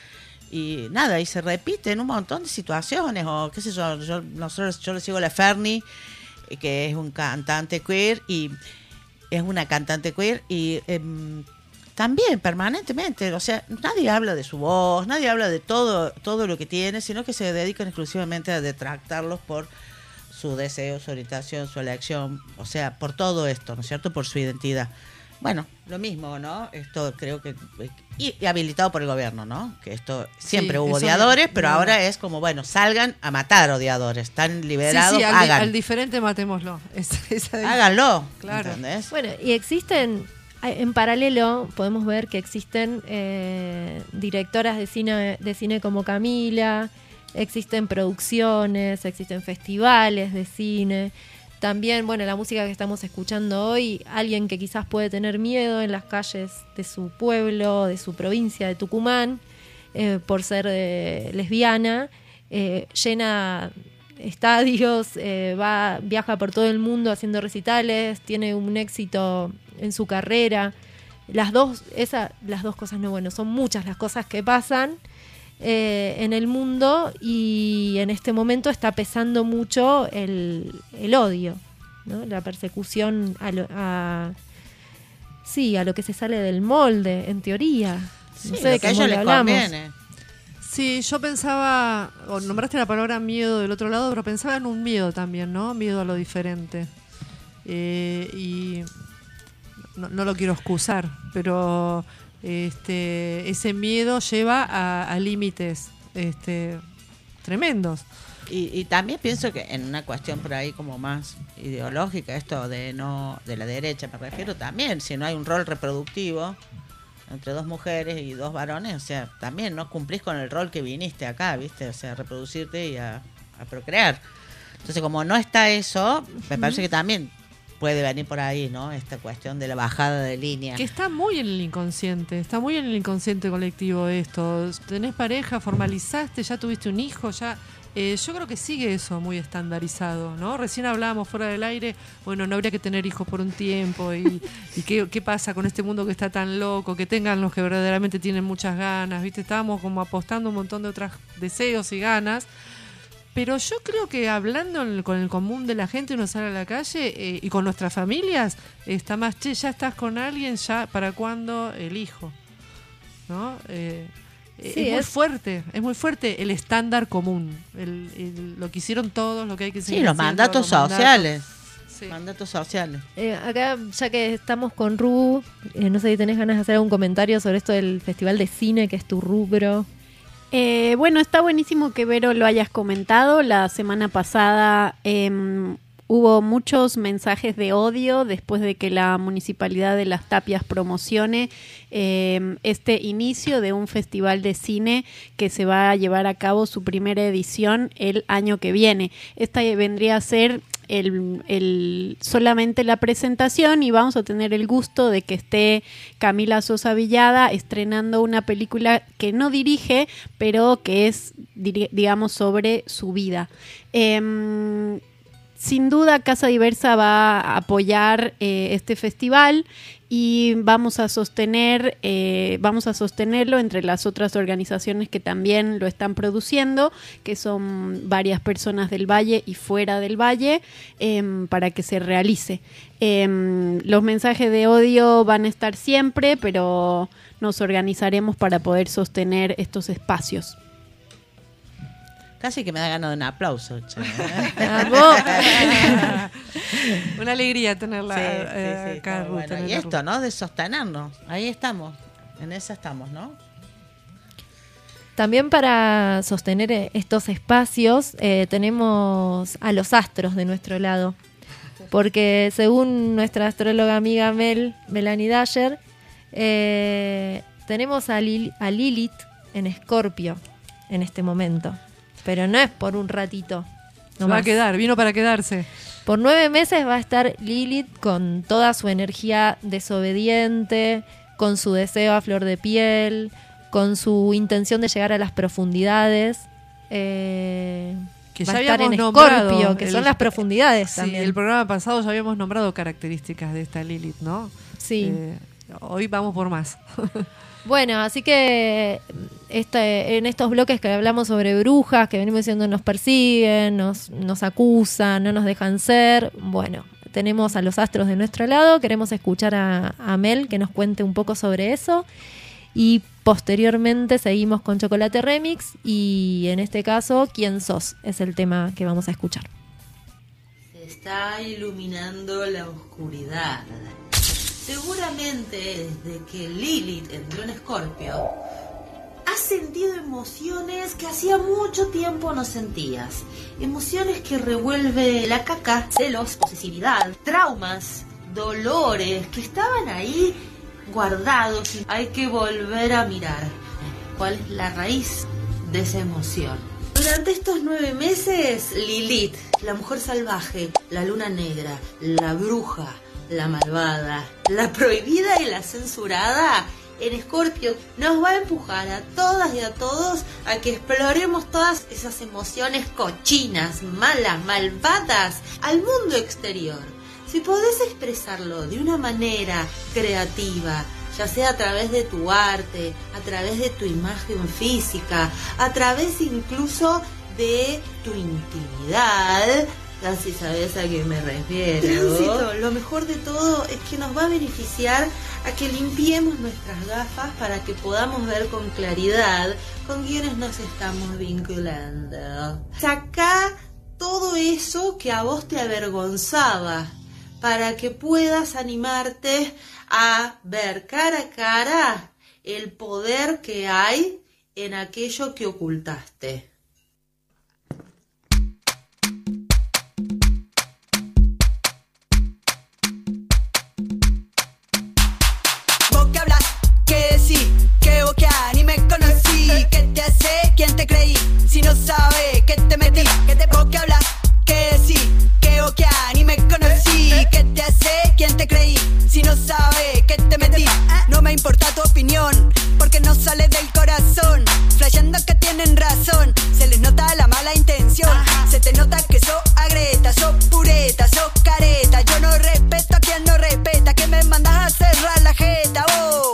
[SPEAKER 5] Y nada, y se repite en un montón de situaciones, o qué sé yo, yo, nosotros, yo le sigo a la Ferni, que es un cantante queer, y es una cantante queer, y... Eh, también permanentemente, o sea, nadie habla de su voz, nadie habla de todo todo lo que tiene, sino que se dedican exclusivamente a detractarlos por su deseo, su orientación, su elección, o sea, por todo esto, ¿no es cierto?, por su identidad. Bueno, lo mismo, ¿no? Esto creo que... Y, y habilitado por el gobierno, ¿no? Que esto siempre
[SPEAKER 6] sí,
[SPEAKER 5] hubo
[SPEAKER 6] eso
[SPEAKER 5] odiadores,
[SPEAKER 6] no,
[SPEAKER 5] pero
[SPEAKER 6] no.
[SPEAKER 5] ahora es como, bueno, salgan a matar odiadores, están liberados,
[SPEAKER 6] sí, sí, al,
[SPEAKER 5] hagan.
[SPEAKER 6] al diferente matémoslo. Es, esa de...
[SPEAKER 5] Háganlo,
[SPEAKER 6] claro.
[SPEAKER 5] ¿entendés?
[SPEAKER 4] Bueno, y existen... En paralelo podemos ver que existen eh, directoras de cine, de cine como Camila, existen producciones, existen festivales de cine. También, bueno, la música que estamos escuchando hoy, alguien que quizás puede tener miedo en las calles de su pueblo, de su provincia, de Tucumán, eh, por ser eh, lesbiana, eh, llena estadios, eh, va viaja por todo el mundo haciendo recitales, tiene un éxito en su carrera. Las dos, esa, las dos cosas no, bueno, son muchas las cosas que pasan eh, en el mundo, y en este momento está pesando mucho el, el odio, ¿no? La persecución a, lo, a sí, a lo que se sale del molde, en teoría.
[SPEAKER 5] Sí,
[SPEAKER 4] no sé de
[SPEAKER 5] lo que
[SPEAKER 4] qué
[SPEAKER 5] a ellos
[SPEAKER 4] molde
[SPEAKER 5] les
[SPEAKER 4] hablamos.
[SPEAKER 5] conviene.
[SPEAKER 6] Sí, yo pensaba, o nombraste la palabra miedo del otro lado, pero pensaba en un miedo también, ¿no? Miedo a lo diferente. Eh, y no, no lo quiero excusar, pero este, ese miedo lleva a, a límites este, tremendos.
[SPEAKER 5] Y, y también pienso que en una cuestión por ahí como más ideológica, esto de no de la derecha me refiero también, si no hay un rol reproductivo entre dos mujeres y dos varones, o sea, también no cumplís con el rol que viniste acá, ¿viste? O sea, a reproducirte y a, a procrear. Entonces, como no está eso, me parece que también puede venir por ahí, ¿no? Esta cuestión de la bajada de línea.
[SPEAKER 6] Que está muy en el inconsciente, está muy en el inconsciente colectivo esto. Tenés pareja, formalizaste, ya tuviste un hijo, ya... Eh, yo creo que sigue eso muy estandarizado, ¿no? Recién hablábamos fuera del aire, bueno, no habría que tener hijos por un tiempo y, y qué, qué pasa con este mundo que está tan loco, que tengan los que verdaderamente tienen muchas ganas, ¿viste? Estábamos como apostando un montón de otros deseos y ganas, pero yo creo que hablando en el- con el común de la gente, uno sale a la calle eh, y con nuestras familias, está más, che, ya estás con alguien, ya, ¿para cuándo el hijo? ¿No? Eh,
[SPEAKER 4] Sí,
[SPEAKER 6] es muy
[SPEAKER 4] es-
[SPEAKER 6] fuerte, es muy fuerte el estándar común, el, el- lo que hicieron todos, lo que hay que
[SPEAKER 5] Sí,
[SPEAKER 6] seguir
[SPEAKER 5] los
[SPEAKER 6] haciendo,
[SPEAKER 5] mandatos
[SPEAKER 6] los mandatos.
[SPEAKER 5] sociales.
[SPEAKER 6] Sí.
[SPEAKER 5] Mandatos sociales.
[SPEAKER 4] Eh, acá, ya que estamos con Ru, eh, no sé si tenés ganas de hacer algún comentario sobre esto del Festival de Cine, que es tu rubro.
[SPEAKER 7] Eh, bueno, está buenísimo que Vero lo hayas comentado. La semana pasada em, hubo muchos mensajes de odio después de que la Municipalidad de Las Tapias promocione em, este inicio de un festival de cine que se va a llevar a cabo su primera edición el año que viene. Esta vendría a ser el, el solamente la presentación, y vamos a tener el gusto de que esté Camila Sosa Villada estrenando una película que no dirige, pero que es, diri- digamos, sobre su vida. Em, sin duda, Casa Diversa va a apoyar eh, este festival, y vamos a sostener, eh, vamos a sostenerlo entre las otras organizaciones que también lo están produciendo, que son varias personas del Valle y fuera del Valle, em, para que se realice. Em, los mensajes de odio van a estar siempre, pero nos organizaremos para poder sostener estos espacios.
[SPEAKER 5] Casi que me da ganas de un aplauso, che.
[SPEAKER 6] Una alegría tenerla
[SPEAKER 5] Sí,
[SPEAKER 6] eh,
[SPEAKER 5] sí, sí,
[SPEAKER 6] acá,
[SPEAKER 5] está
[SPEAKER 6] Ruth,
[SPEAKER 5] bueno.
[SPEAKER 6] tenerla,
[SPEAKER 5] Y esto,
[SPEAKER 6] Ruth.
[SPEAKER 5] ¿no? De sostenernos. Ahí estamos. En esa estamos, ¿no?
[SPEAKER 4] También para sostener eh, estos espacios eh, tenemos a los astros de nuestro lado, porque según nuestra astróloga amiga Mel, Melanie Dyer, eh, tenemos a, Lil- a Lilith en Escorpio en este momento, pero no es por un ratito.
[SPEAKER 6] Se va a
[SPEAKER 4] nomás.
[SPEAKER 6] quedar, vino para quedarse.
[SPEAKER 4] Por nueve meses va a estar Lilith con toda su energía desobediente, con su deseo a flor de piel, con su intención de llegar a las profundidades. Eh,
[SPEAKER 6] Que
[SPEAKER 4] va
[SPEAKER 6] ya
[SPEAKER 4] a estar en
[SPEAKER 6] habíamos nombrado
[SPEAKER 4] Escorpio, que
[SPEAKER 6] el-
[SPEAKER 4] son las profundidades
[SPEAKER 6] Sí,
[SPEAKER 4] también.
[SPEAKER 6] el programa pasado ya habíamos nombrado características de esta Lilith, ¿no?
[SPEAKER 4] Sí.
[SPEAKER 6] Eh, hoy vamos por más.
[SPEAKER 4] Bueno, así que este, en estos bloques que hablamos sobre brujas, que venimos diciendo nos persiguen, nos, nos acusan, no nos dejan ser, bueno, tenemos a los astros de nuestro lado, queremos escuchar a, a Mel que nos cuente un poco sobre eso, y posteriormente seguimos con Chocolate Remix, y en este caso, ¿Quién sos? Es el tema que vamos a escuchar.
[SPEAKER 15] Se está iluminando la oscuridad. Seguramente desde que Lilith entró en Escorpio, has sentido emociones que hacía mucho tiempo no sentías. Emociones que revuelve la caca, celos, posesividad, traumas, dolores que estaban ahí guardados, y hay que volver a mirar cuál es la raíz de esa emoción. Durante estos nueve meses, Lilith, la mujer salvaje, la luna negra, la bruja, la malvada, la prohibida y la censurada, en Escorpio nos va a empujar a todas y a todos a que exploremos todas esas emociones cochinas, malas, malvadas al mundo exterior. Si podés expresarlo de una manera creativa, ya sea a través de tu arte, a través de tu imagen física, a través incluso de tu intimidad, casi sabes a qué me refiero. Sí, lo, lo mejor de todo es que nos va a beneficiar a que limpiemos nuestras gafas para que podamos ver con claridad con quienes nos estamos vinculando. Sacá todo eso que a vos te avergonzaba para que puedas animarte a ver cara a cara el poder que hay en aquello que ocultaste.
[SPEAKER 8] Vos que hablas, que decís, que boqueás, ni me conocí, que te hace, quién te creí, si no sabe que te metí, que te vos que hablas, que decís, que boqueás, ni me conocí, que te hace, quién te creí, si no sabe que te metí, no me importa tu opinión, porque no sale del corazón, flasheando que tienen razón, se les nota la mala intención, se te nota que sos agreta, sos pureta, sos careta, yo no respeto a quien no respeta, que me mandas a cerrar la jeta, vos.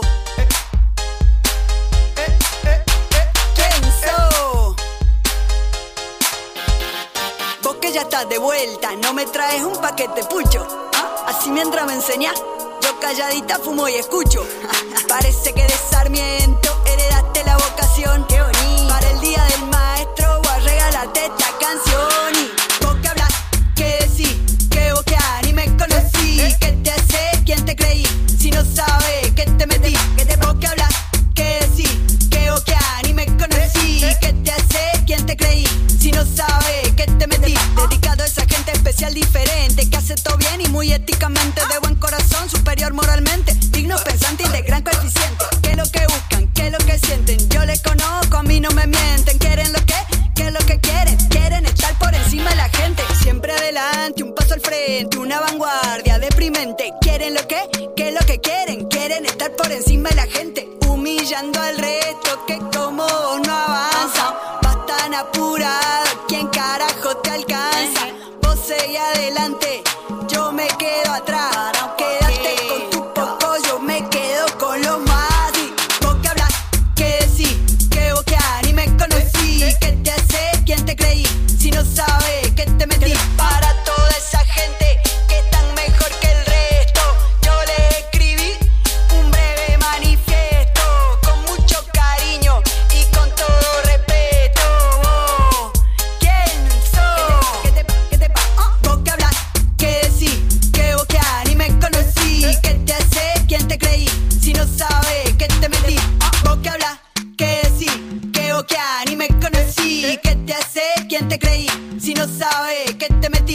[SPEAKER 8] Que ya estás de vuelta, no me traes un paquete pucho, ¿ah? Así mientras me enseñas, yo calladita fumo y escucho. Parece que de Sarmiento heredaste la vocación. Qué bonito. Para el día del maestro voy a regalarte esta canción. Y vos que hablas, que decís, que boqueás, ni me conocí, que te hace, quién te creí, si no sabe que te metí, que te vos que hablas, que decís, que boqueás, ni me conocí, que te hace, quién te creí, si no sabe que te metí. Dedicado a esa gente especial, diferente, que hace todo bien y muy éticamente, de buen corazón, superior moralmente, digno, pensante y de gran coeficiente. ¿Qué es lo que buscan? ¿Qué es lo que sienten? Yo les conozco, a mí no me mienten. ¿Quieren lo que? ¿Qué es lo que quieren? Quieren estar por encima de la gente, siempre adelante, un paso al frente, una vanguardia deprimente. ¿Quieren lo que? ¿Qué es lo que quieren? Quieren estar por encima de la gente, humillando al resto que como vos no avanza. Vas tan apurado, ¿quién carajo te alcanza? Vos seguí adelante, yo me quedo atrás. Quédate con tu poco, yo me quedo con lo más. Y vos que hablas, que decís, que boqueás, ni me conocí, que te hace, quién te creí, si no sabe que te metí. Para toda esa gente que están mejor que el resto, yo les escribí un breve manifiesto, con mucho cariño y con todo respeto. Oh, ¿quién sos? ¿Qué te, qué te, oh, vos que hablas, que decís, que boqueás, ni me conocí, que te hace, quién te creí, si no sabe que te metí. Vos que hablas, que decís, que boqueás, ni me conocí, que te hace, quién te creí, si no sabe que te metí.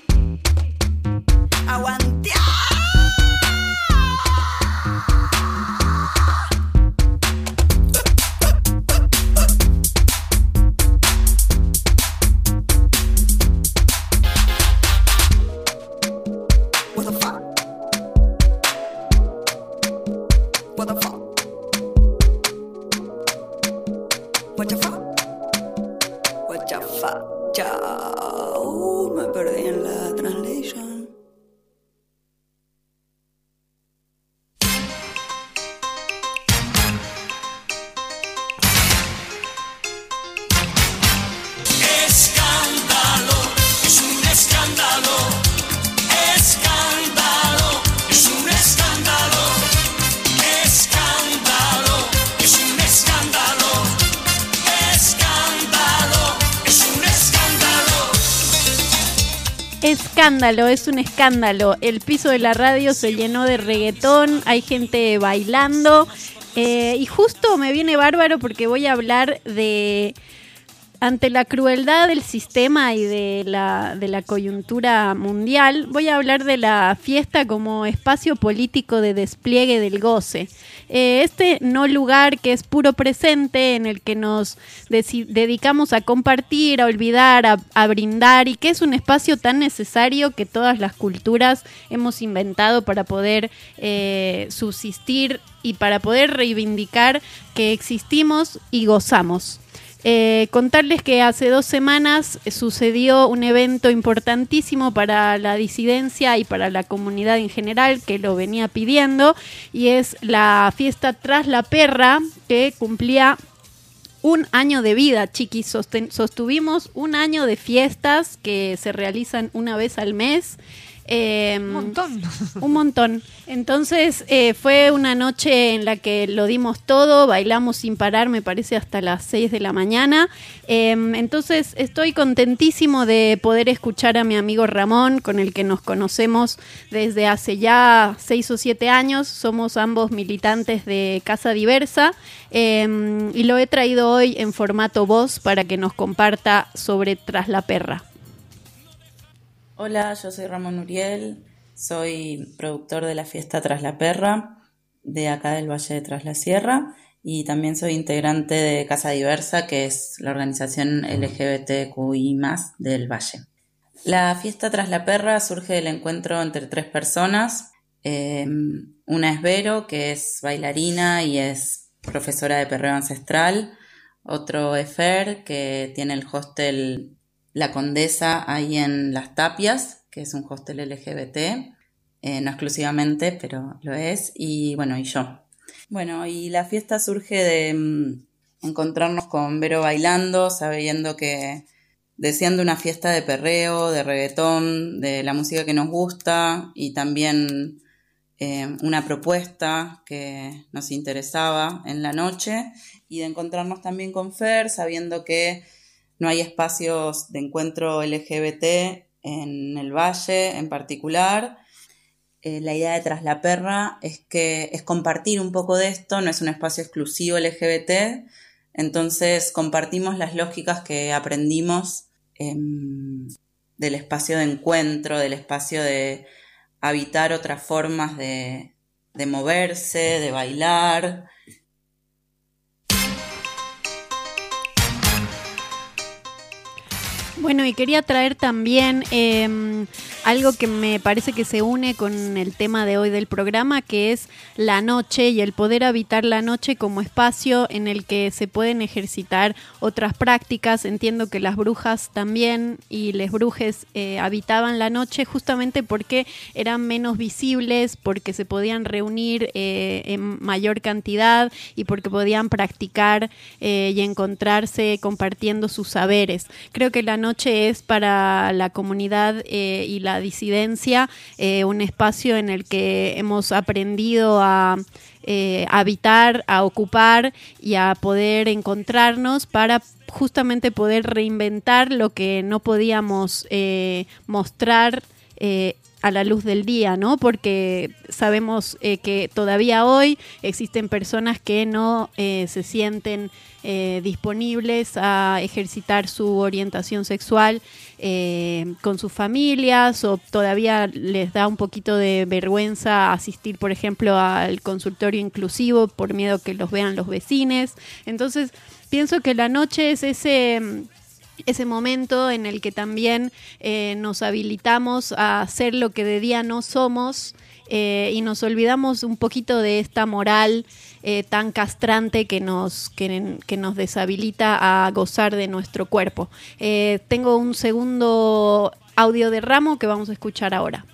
[SPEAKER 8] Aguante. What the fuck? What the fuck? What the fuck? What the fuck? Chao, me perdí en la translation.
[SPEAKER 16] Escándalo, es un escándalo. Escándalo, es un escándalo. Escándalo, es un escándalo. Escándalo, es un escándalo.
[SPEAKER 7] Escándalo, es un escándalo. El piso de la radio se llenó de reggaetón, hay gente bailando. Eh, y justo me viene bárbaro porque voy a hablar de ante la crueldad del sistema y de la, de la coyuntura mundial, voy a hablar de la fiesta como espacio político de despliegue del goce. Eh, este no lugar que es puro presente, en el que nos deci- dedicamos a compartir, a olvidar, a, a brindar, y que es un espacio tan necesario que todas las culturas hemos inventado para poder eh, subsistir y para poder reivindicar que existimos y gozamos. Eh, contarles que hace dos semanas sucedió un evento importantísimo para la disidencia y para la comunidad en general, que lo venía pidiendo, y es la fiesta Tras la Perra, que cumplía un año de vida, chiquis. Sosten- sostuvimos un año de fiestas que se realizan una vez al mes. Eh, un
[SPEAKER 6] montón.
[SPEAKER 7] Un montón. Entonces eh, fue una noche en la que lo dimos todo, bailamos sin parar, me parece hasta las seis de la mañana. Eh, entonces estoy contentísimo de poder escuchar a mi amigo Ramón, con el que nos conocemos desde hace ya seis o siete años. Somos ambos militantes de Casa Diversa, eh, y lo he traído hoy en formato voz para que nos comparta sobre Tras la Perra.
[SPEAKER 11] Hola, yo soy Ramón Uriel, soy productor de la fiesta Tras la Perra, de acá del Valle de Tras la Sierra, y también soy integrante de Casa Diversa, que es la organización L G B T Q I más, del Valle. La fiesta Tras la Perra surge del encuentro entre tres personas. Eh, una es Vero, que es bailarina y es profesora de perreo ancestral. Otro es Fer, que tiene el hostel La Condesa ahí en Las Tapias, que es un hostel L G B T, eh, no exclusivamente, pero lo es, y bueno, y yo. Bueno, y la fiesta surge de um, encontrarnos con Vero bailando, sabiendo que, deseando una fiesta de perreo, de reggaetón, de la música que nos gusta, y también eh, una propuesta que nos interesaba en la noche, y de encontrarnos también con Fer, sabiendo que no hay espacios de encuentro L G B T en el Valle en particular. Eh, la idea de Tras la Perra es que es compartir un poco de esto, no es un espacio exclusivo L G B T, entonces compartimos las lógicas que aprendimos eh, del espacio de encuentro, del espacio de habitar otras formas de, de moverse, de bailar.
[SPEAKER 7] Bueno, y quería traer también eh, algo que me parece que se une con el tema de hoy del programa, que es la noche y el poder habitar la noche como espacio en el que se pueden ejercitar otras prácticas. Entiendo que las brujas también y les brujes eh, habitaban la noche justamente porque eran menos visibles, porque se podían reunir eh, en mayor cantidad y porque podían practicar eh, y encontrarse compartiendo sus saberes. Creo que la noche es para la comunidad eh, y la disidencia eh, un espacio en el que hemos aprendido a eh, habitar, a ocupar y a poder encontrarnos para justamente poder reinventar lo que no podíamos eh, mostrar eh, a la luz del día, ¿no? Porque sabemos eh, que todavía hoy existen personas que no eh, se sienten eh, disponibles a ejercitar su orientación sexual eh, con sus familias, o todavía les da un poquito de vergüenza asistir, por ejemplo, al consultorio inclusivo por miedo que los vean los vecinos. Entonces, pienso que la noche es ese... ese momento en el que también eh, nos habilitamos a hacer lo que de día no somos eh, y nos olvidamos un poquito de esta moral eh, tan castrante que nos, que, que nos deshabilita a gozar de nuestro cuerpo. Eh, tengo un segundo audio de Ramo que vamos a escuchar ahora.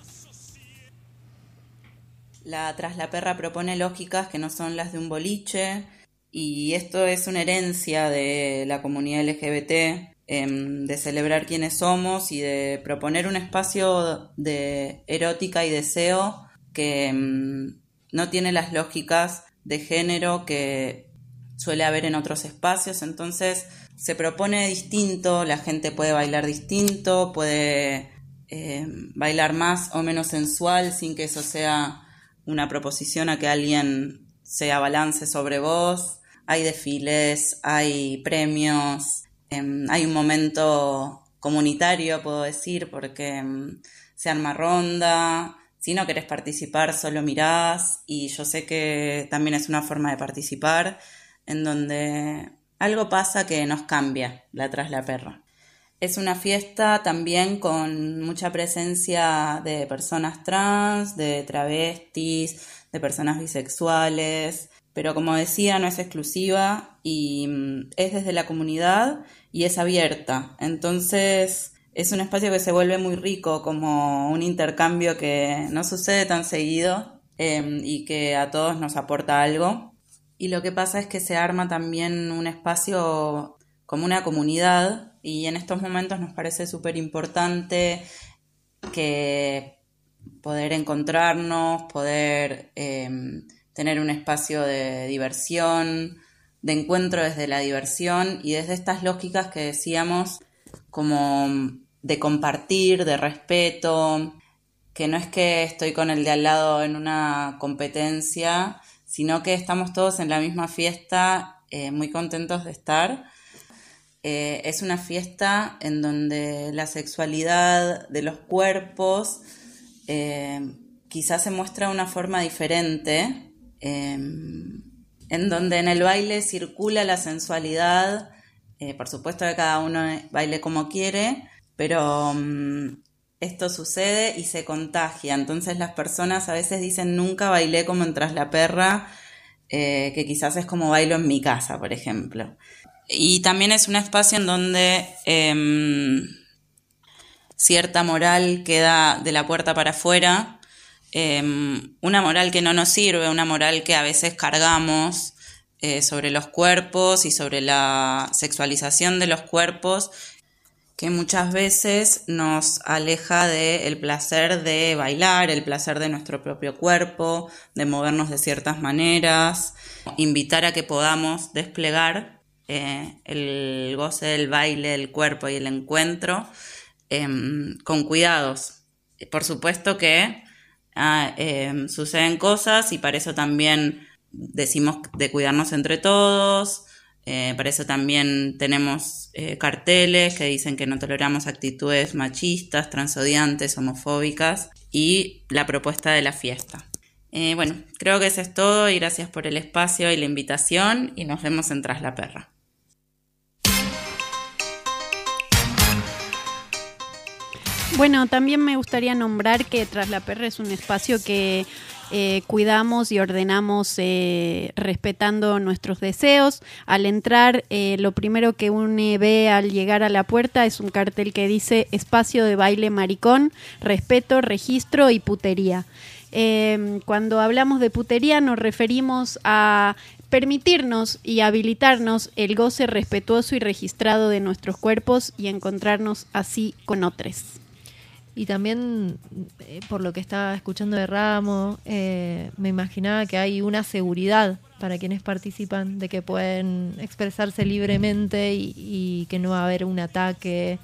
[SPEAKER 11] La Tras la Perra propone lógicas que no son las de un boliche, y esto es una herencia de la comunidad L G B T, de celebrar quiénes somos y de proponer un espacio de erótica y deseo que um, no tiene las lógicas de género que suele haber en otros espacios. Entonces se propone distinto, la gente puede bailar distinto, puede eh, bailar más o menos sensual sin que eso sea una proposición a que alguien se abalance sobre vos. Hay desfiles, hay premios. Eh, hay un momento comunitario, puedo decir, porque eh, se arma ronda. Si no querés participar, solo mirás, y yo sé que también es una forma de participar, en donde algo pasa que nos cambia la Tras la Perra. Es una fiesta también con mucha presencia de personas trans, de travestis, de personas bisexuales, pero como decía, no es exclusiva y es desde la comunidad y es abierta. Entonces es un espacio que se vuelve muy rico, como un intercambio que no sucede tan seguido eh, y que a todos nos aporta algo. Y lo que pasa es que se arma también un espacio como una comunidad, y en estos momentos nos parece súper importante que poder encontrarnos, poder eh, tener un espacio de diversión, de encuentro desde la diversión y desde estas lógicas que decíamos, como de compartir, de respeto, que no es que estoy con el de al lado en una competencia, sino que estamos todos en la misma fiesta, eh, muy contentos de estar. Eh, es una fiesta en donde la sexualidad de los cuerpos eh, quizás se muestra de una forma diferente, eh, en donde en el baile circula la sensualidad. Eh, por supuesto que cada uno baile como quiere, pero um, esto sucede y se contagia. Entonces las personas a veces dicen nunca bailé como en Tras la Perra, eh, que quizás es como bailo en mi casa, por ejemplo. Y también es un espacio en donde eh, cierta moral queda de la puerta para afuera, eh, una moral que no nos sirve, una moral que a veces cargamos eh, sobre los cuerpos y sobre la sexualización de los cuerpos, que muchas veces nos aleja del placer de bailar, el placer de nuestro propio cuerpo, de movernos de ciertas maneras, invitar a que podamos desplegar Eh, el goce del baile, el cuerpo y el encuentro eh, con cuidados. Por supuesto que ah, eh, suceden cosas y para eso también decimos de cuidarnos entre todos, eh, para eso también tenemos eh, carteles que dicen que no toleramos actitudes machistas, transodiantes, homofóbicas y la propuesta de la fiesta. Eh, bueno, creo que eso es todo y gracias por el espacio y la invitación y nos vemos en Tras la Perra.
[SPEAKER 7] Bueno, también me gustaría nombrar que Tras la Perra es un espacio que eh, cuidamos y ordenamos eh, respetando nuestros deseos. Al entrar, eh, lo primero que uno ve al llegar a la puerta es un cartel que dice espacio de baile maricón, respeto, registro y putería. Eh, cuando hablamos de putería nos referimos a permitirnos y habilitarnos el goce respetuoso y registrado de nuestros cuerpos y encontrarnos así con otros.
[SPEAKER 4] Y también, eh, por lo que estaba escuchando de Ramo, eh, me imaginaba que hay una seguridad para quienes participan, de que pueden expresarse libremente y, y que no va a haber un ataque,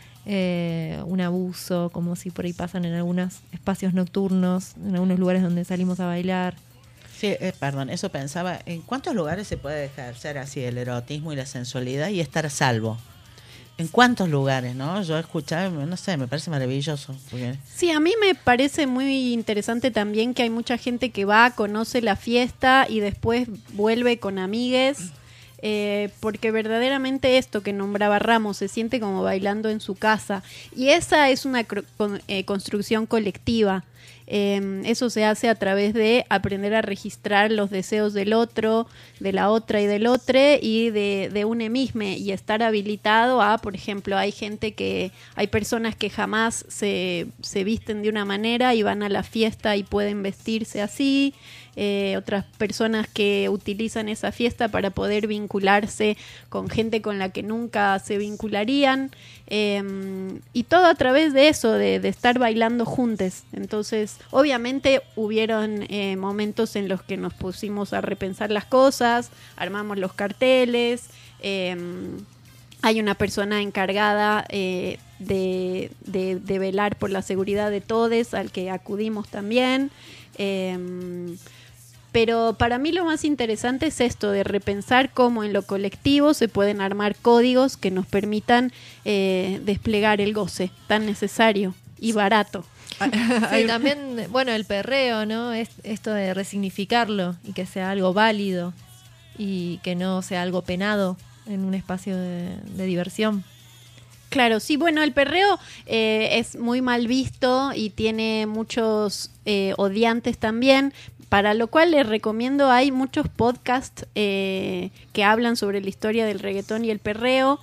[SPEAKER 4] eh, un abuso, como si por ahí pasan en algunos espacios nocturnos, en algunos lugares donde salimos a bailar.
[SPEAKER 5] Sí, eh, perdón, eso pensaba, ¿en cuántos lugares se puede ejercer así el erotismo y la sensualidad y estar a salvo? ¿En cuántos lugares, no? Yo he escuchado, no sé, me parece maravilloso. Porque...
[SPEAKER 7] Sí, a mí me parece muy interesante también que hay mucha gente que va, conoce la fiesta y después vuelve con amigues, eh, porque verdaderamente esto que nombraba Ramos se siente como bailando en su casa. Y esa es una cr- con, eh, construcción colectiva. Eh, eso se hace a través de aprender a registrar los deseos del otro, de la otra y del otro y de, de une mismo y estar habilitado a, por ejemplo, hay gente que, hay personas que jamás se, se visten de una manera y van a la fiesta y pueden vestirse así, eh, otras personas que utilizan esa fiesta para poder vincularse con gente con la que nunca se vincularían, eh, y todo a través de eso, de, de estar bailando juntos. Entonces, obviamente hubieron eh, momentos en los que nos pusimos a repensar las cosas, armamos los carteles, eh, hay una persona encargada eh, de, de, de velar por la seguridad de todos, al que acudimos también. Eh, Pero para mí lo más interesante es esto, de repensar cómo en lo colectivo se pueden armar códigos que nos permitan eh, desplegar el goce tan necesario y barato.
[SPEAKER 4] Sí, también, bueno, el perreo, ¿no? Es esto de resignificarlo y que sea algo válido y que no sea algo penado en un espacio de, de diversión.
[SPEAKER 7] Claro, sí, bueno, el perreo eh, es muy mal visto y tiene muchos eh, odiantes también, para lo cual les recomiendo, hay muchos podcasts eh, que hablan sobre la historia del reggaetón y el perreo,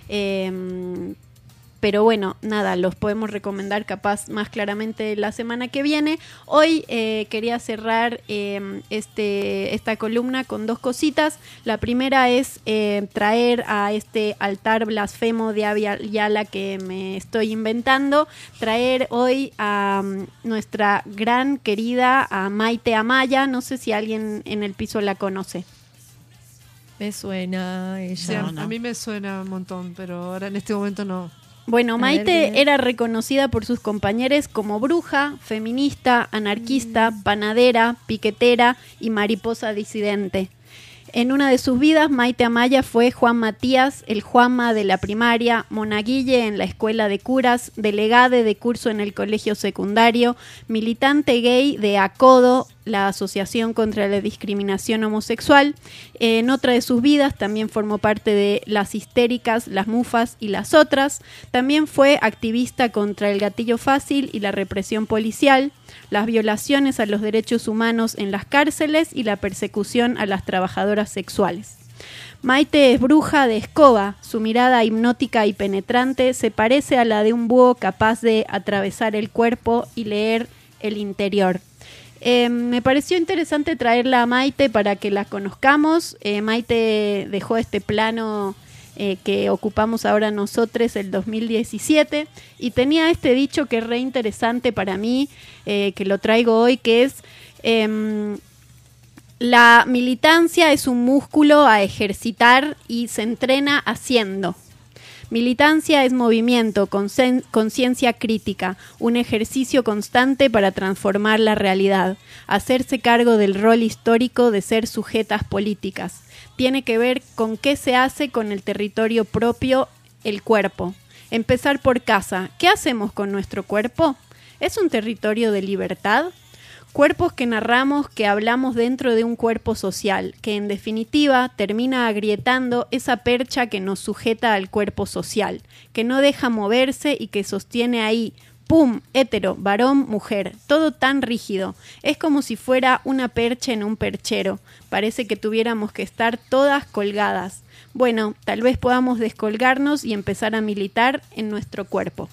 [SPEAKER 7] eh, pero bueno, nada, los podemos recomendar capaz más claramente la semana que viene. Hoy eh, quería cerrar eh, este, esta columna con dos cositas. La primera es eh, traer a este altar blasfemo de Abya Yala que me estoy inventando, traer hoy a um, nuestra gran querida a Maite Amaya. No sé si alguien en el piso la conoce.
[SPEAKER 4] Me suena ella.
[SPEAKER 6] Sí, a, no, no. a mí me suena un montón, pero ahora en este momento no.
[SPEAKER 7] Bueno, Maite era reconocida por sus compañeros como bruja, feminista, anarquista, panadera, piquetera y mariposa disidente. En una de sus vidas, Maite Amaya fue Juan Matías, el Juanma de la primaria, monaguille en la escuela de curas, delegade de curso en el colegio secundario, militante gay de ACODO, la Asociación contra la Discriminación Homosexual. En otra de sus vidas también formó parte de Las Histéricas, Las Mufas y Las Otras. También fue activista contra el gatillo fácil y la represión policial, las violaciones a los derechos humanos en las cárceles y la persecución a las trabajadoras sexuales. Maite es bruja de escoba, su mirada hipnótica y penetrante se parece a la de un búho capaz de atravesar el cuerpo y leer el interior. Eh, me pareció interesante traerla a Maite para que la conozcamos. Eh, Maite dejó este plano eh, que ocupamos ahora nosotros el dos mil diecisiete y tenía este dicho que es re interesante para mí, eh, que lo traigo hoy, que es eh, la militancia es un músculo a ejercitar y se entrena haciendo. Militancia es movimiento, conciencia crítica, un ejercicio constante para transformar la realidad, hacerse cargo del rol histórico de ser sujetas políticas. Tiene que ver con qué se hace con el territorio propio, el cuerpo. Empezar por casa. ¿Qué hacemos con nuestro cuerpo? ¿Es un territorio de libertad? Cuerpos que narramos, que hablamos dentro de un cuerpo social, que en definitiva termina agrietando esa percha que nos sujeta al cuerpo social, que no deja moverse y que sostiene ahí, pum, hétero, varón, mujer, todo tan rígido. Es como si fuera una percha en un perchero. Parece que tuviéramos que estar todas colgadas. Bueno, tal vez podamos descolgarnos y empezar a militar en nuestro cuerpo.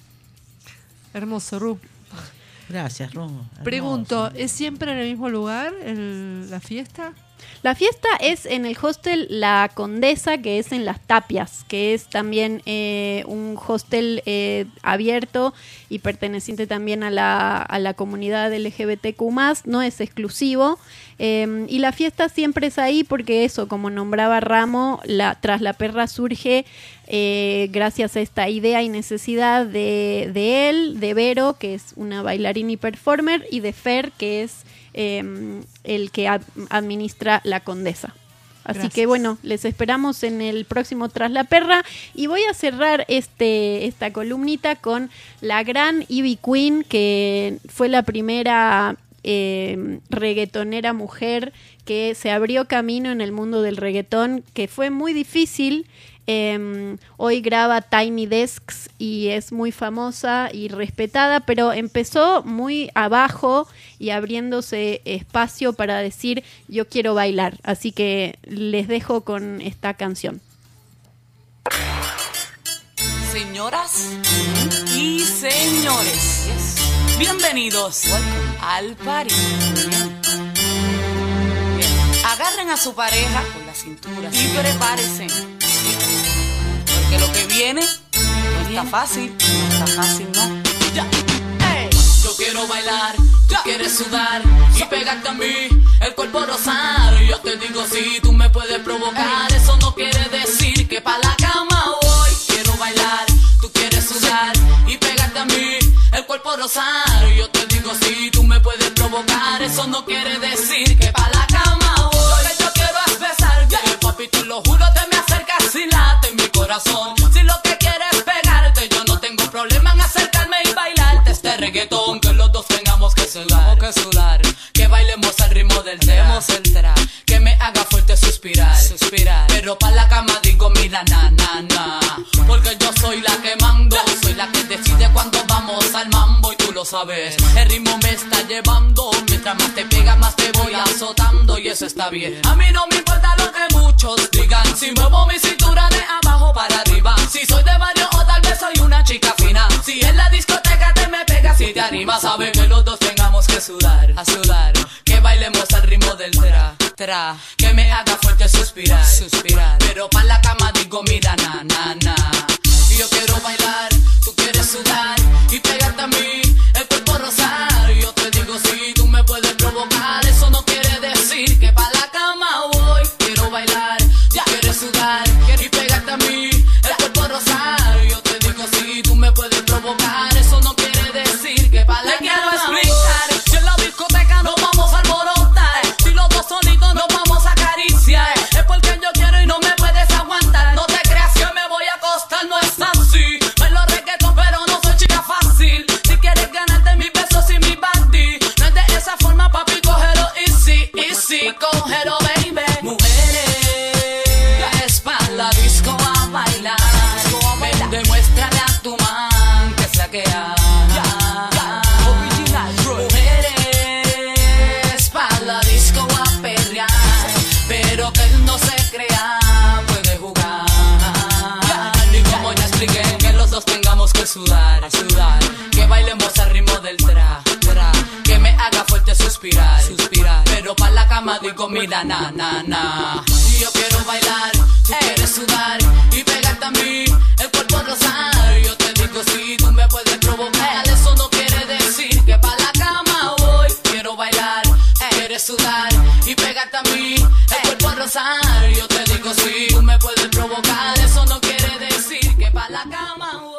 [SPEAKER 6] Hermoso, Ru.
[SPEAKER 5] Gracias, Ru.
[SPEAKER 6] Pregunto, ¿es siempre en el mismo lugar el, la fiesta?
[SPEAKER 7] La fiesta es en el hostel La Condesa, que es en Las Tapias, que es también eh, un hostel eh, abierto y perteneciente también a la, a la comunidad L G B T Q más, no es exclusivo. Eh, y la fiesta siempre es ahí porque eso, como nombraba Ramo, la, Tras la Perra surge eh, gracias a esta idea y necesidad de, de él, de Vero, que es una bailarina y performer, y de Fer, que es Eh, el que ad- administra La Condesa. Así Gracias. Que bueno, les esperamos en el próximo Tras la Perra y voy a cerrar este esta columnita con la gran Ivy Queen, que fue la primera eh, reggaetonera mujer que se abrió camino en el mundo del reggaetón, que fue muy difícil. Eh, hoy graba Tiny Desks y es muy famosa y respetada, pero empezó muy abajo y abriéndose espacio para decir yo quiero bailar, así que les dejo con esta canción.
[SPEAKER 17] Señoras y señores, bienvenidos al party. Bien. Agarren a su pareja por la cintura y prepárense, porque lo que viene no está fácil, no está fácil, no. Ya. Hey. Yo quiero bailar, tú quieres sudar y pegarte a mí, el cuerpo rosar. Yo te digo si tú me puedes provocar, hey. Eso no quiere decir que pa' la cama voy. Quiero bailar, tú quieres sudar y pegarte a mí, el cuerpo rosar. Yo te digo si tú me puedes provocar. provocar, eso no quiere decir que pa' la cama voy. Lo que yo quiero es besarte, papi, te lo juro, te me acercas y late en mi corazón. Si lo que quieres es pegarte, yo no tengo problema en acercarme y bailarte este reggaetón, que los dos tengamos que sudar, que sudar, que bailemos al ritmo del demos el tra, que me haga fuerte suspirar, suspirar, pero pa' la cama digo mira na na na, porque yo soy la que mando, soy la que decide cuando vamos al mambo y tú lo sabes, el ritmo me está llevando, mientras más te pega más te voy azotando y eso está bien, a mí no me importa lo que muchos digan, si muevo mi cintura de abajo para arriba, si soy de barrio o tal vez soy una chica fina, si en la discoteca te me pegas y te animas, sabe que los dos tengamos que sudar, a sudar, que bailemos al ritmo del tra, tra, que me haga fuerte suspirar, suspirar, pero pa' la cama digo mira na na na, y yo quiero bailar, tú quieres sudar y pegarte a mí, el cuerpo rozar, yo te digo si tú me puedes provocar, eso no quiere decir que pa' la cama voy, quiero bailar, ya quieres sudar y pegarte a mí, el cuerpo rozar, yo te digo si tú me puedes provocar, eso no quiere decir que pa' la cama voy. Si en la discoteca nos vamos a alborotar, si los dos solitos nos vamos a acariciar, es porque yo quiero y no me puedes aguantar, no te creas que me voy a acostar, no es así, bailo reggaetón pero no soy chica fácil, si quieres ganarte mis besos y mi body, no es de esa forma papi, cógelo easy, easy, cógelo baby, mujeres, la espalda disco a bailar, ven demuéstrale a tu man que es la que hay. Pero que él no se crea, puede jugar. Y como ya expliqué, que los dos tengamos que sudar, sudar, que bailemos al ritmo del tra, tra, que me haga fuerte suspirar, suspirar, pero pa' la cama digo mira na na na, y yo quiero bailar, tú quieres sudar y pegarte a mí, el cuerpo rozar, yo te digo si tú me puedes provocar, eso no quiere decir que pa' la cama voy, quiero bailar, quieres sudar y pegarte a mí, el cuerpo a rozar, yo te digo si tú me puedes provocar, eso no quiere decir que pa' la cama voy.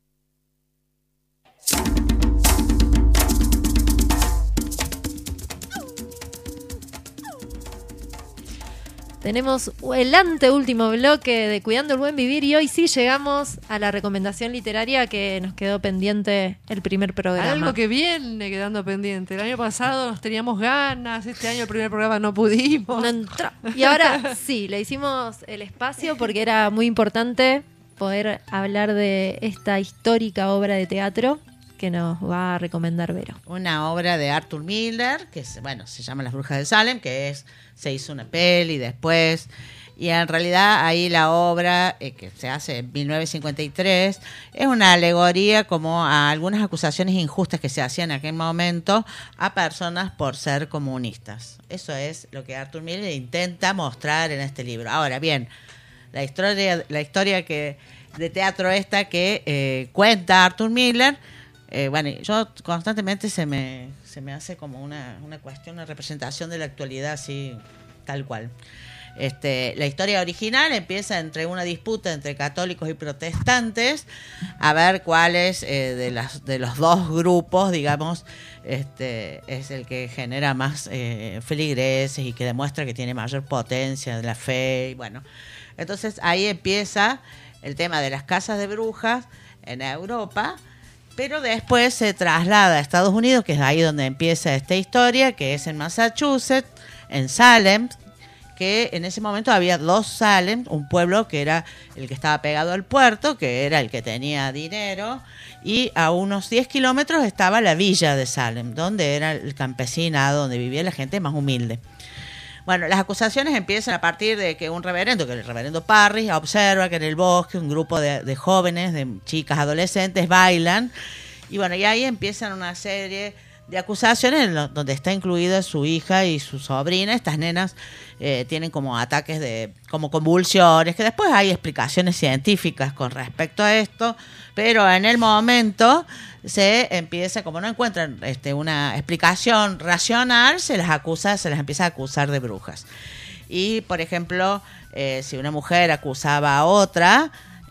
[SPEAKER 4] Tenemos el anteúltimo bloque de Cuidando el Buen Vivir y hoy sí llegamos a la recomendación literaria que nos quedó pendiente el primer programa.
[SPEAKER 6] Algo que viene quedando pendiente. El año pasado nos teníamos ganas, este año el primer programa no pudimos.
[SPEAKER 4] No entró. Y ahora sí, le hicimos el espacio porque era muy importante poder hablar de esta histórica obra de teatro que nos va a recomendar Vero.
[SPEAKER 5] Una obra de Arthur Miller, que es, bueno, se llama Las Brujas de Salem, que es se hizo una peli después, y en realidad ahí la obra, eh, que se hace en mil novecientos cincuenta y tres, es una alegoría como a algunas acusaciones injustas que se hacían en aquel momento a personas por ser comunistas. Eso es lo que Arthur Miller intenta mostrar en este libro. Ahora bien, la historia, la historia que de teatro esta que eh, cuenta Arthur Miller, Eh, bueno, yo constantemente se me se me hace como una, una cuestión, una representación de la actualidad así, tal cual. Este, la historia original empieza entre una disputa entre católicos y protestantes, a ver cuál es eh, de, las, de los dos grupos, digamos, este, es el que genera más eh, feligreses y que demuestra que tiene mayor potencia de la fe. Y bueno, entonces ahí empieza el tema de las casas de brujas en Europa. Pero después se traslada a Estados Unidos, que es ahí donde empieza esta historia, que es en Massachusetts, en Salem, que en ese momento había dos Salem, un pueblo que era el que estaba pegado al puerto, que era el que tenía dinero, y a unos diez kilómetros estaba la villa de Salem, donde era el campesinado, donde vivía la gente más humilde. Bueno, las acusaciones empiezan a partir de que un reverendo, que el reverendo Parris, observa que en el bosque un grupo de, de jóvenes, de chicas adolescentes, bailan. Y bueno, y ahí empiezan una serie de acusaciones en lo, donde está incluida su hija y su sobrina. Estas nenas eh, tienen como ataques de como convulsiones, que después hay explicaciones científicas con respecto a esto, pero en el momento se empieza, como no encuentran este, una explicación racional, se las acusa, se las empieza a acusar de brujas. Y, por ejemplo, eh, si una mujer acusaba a otra,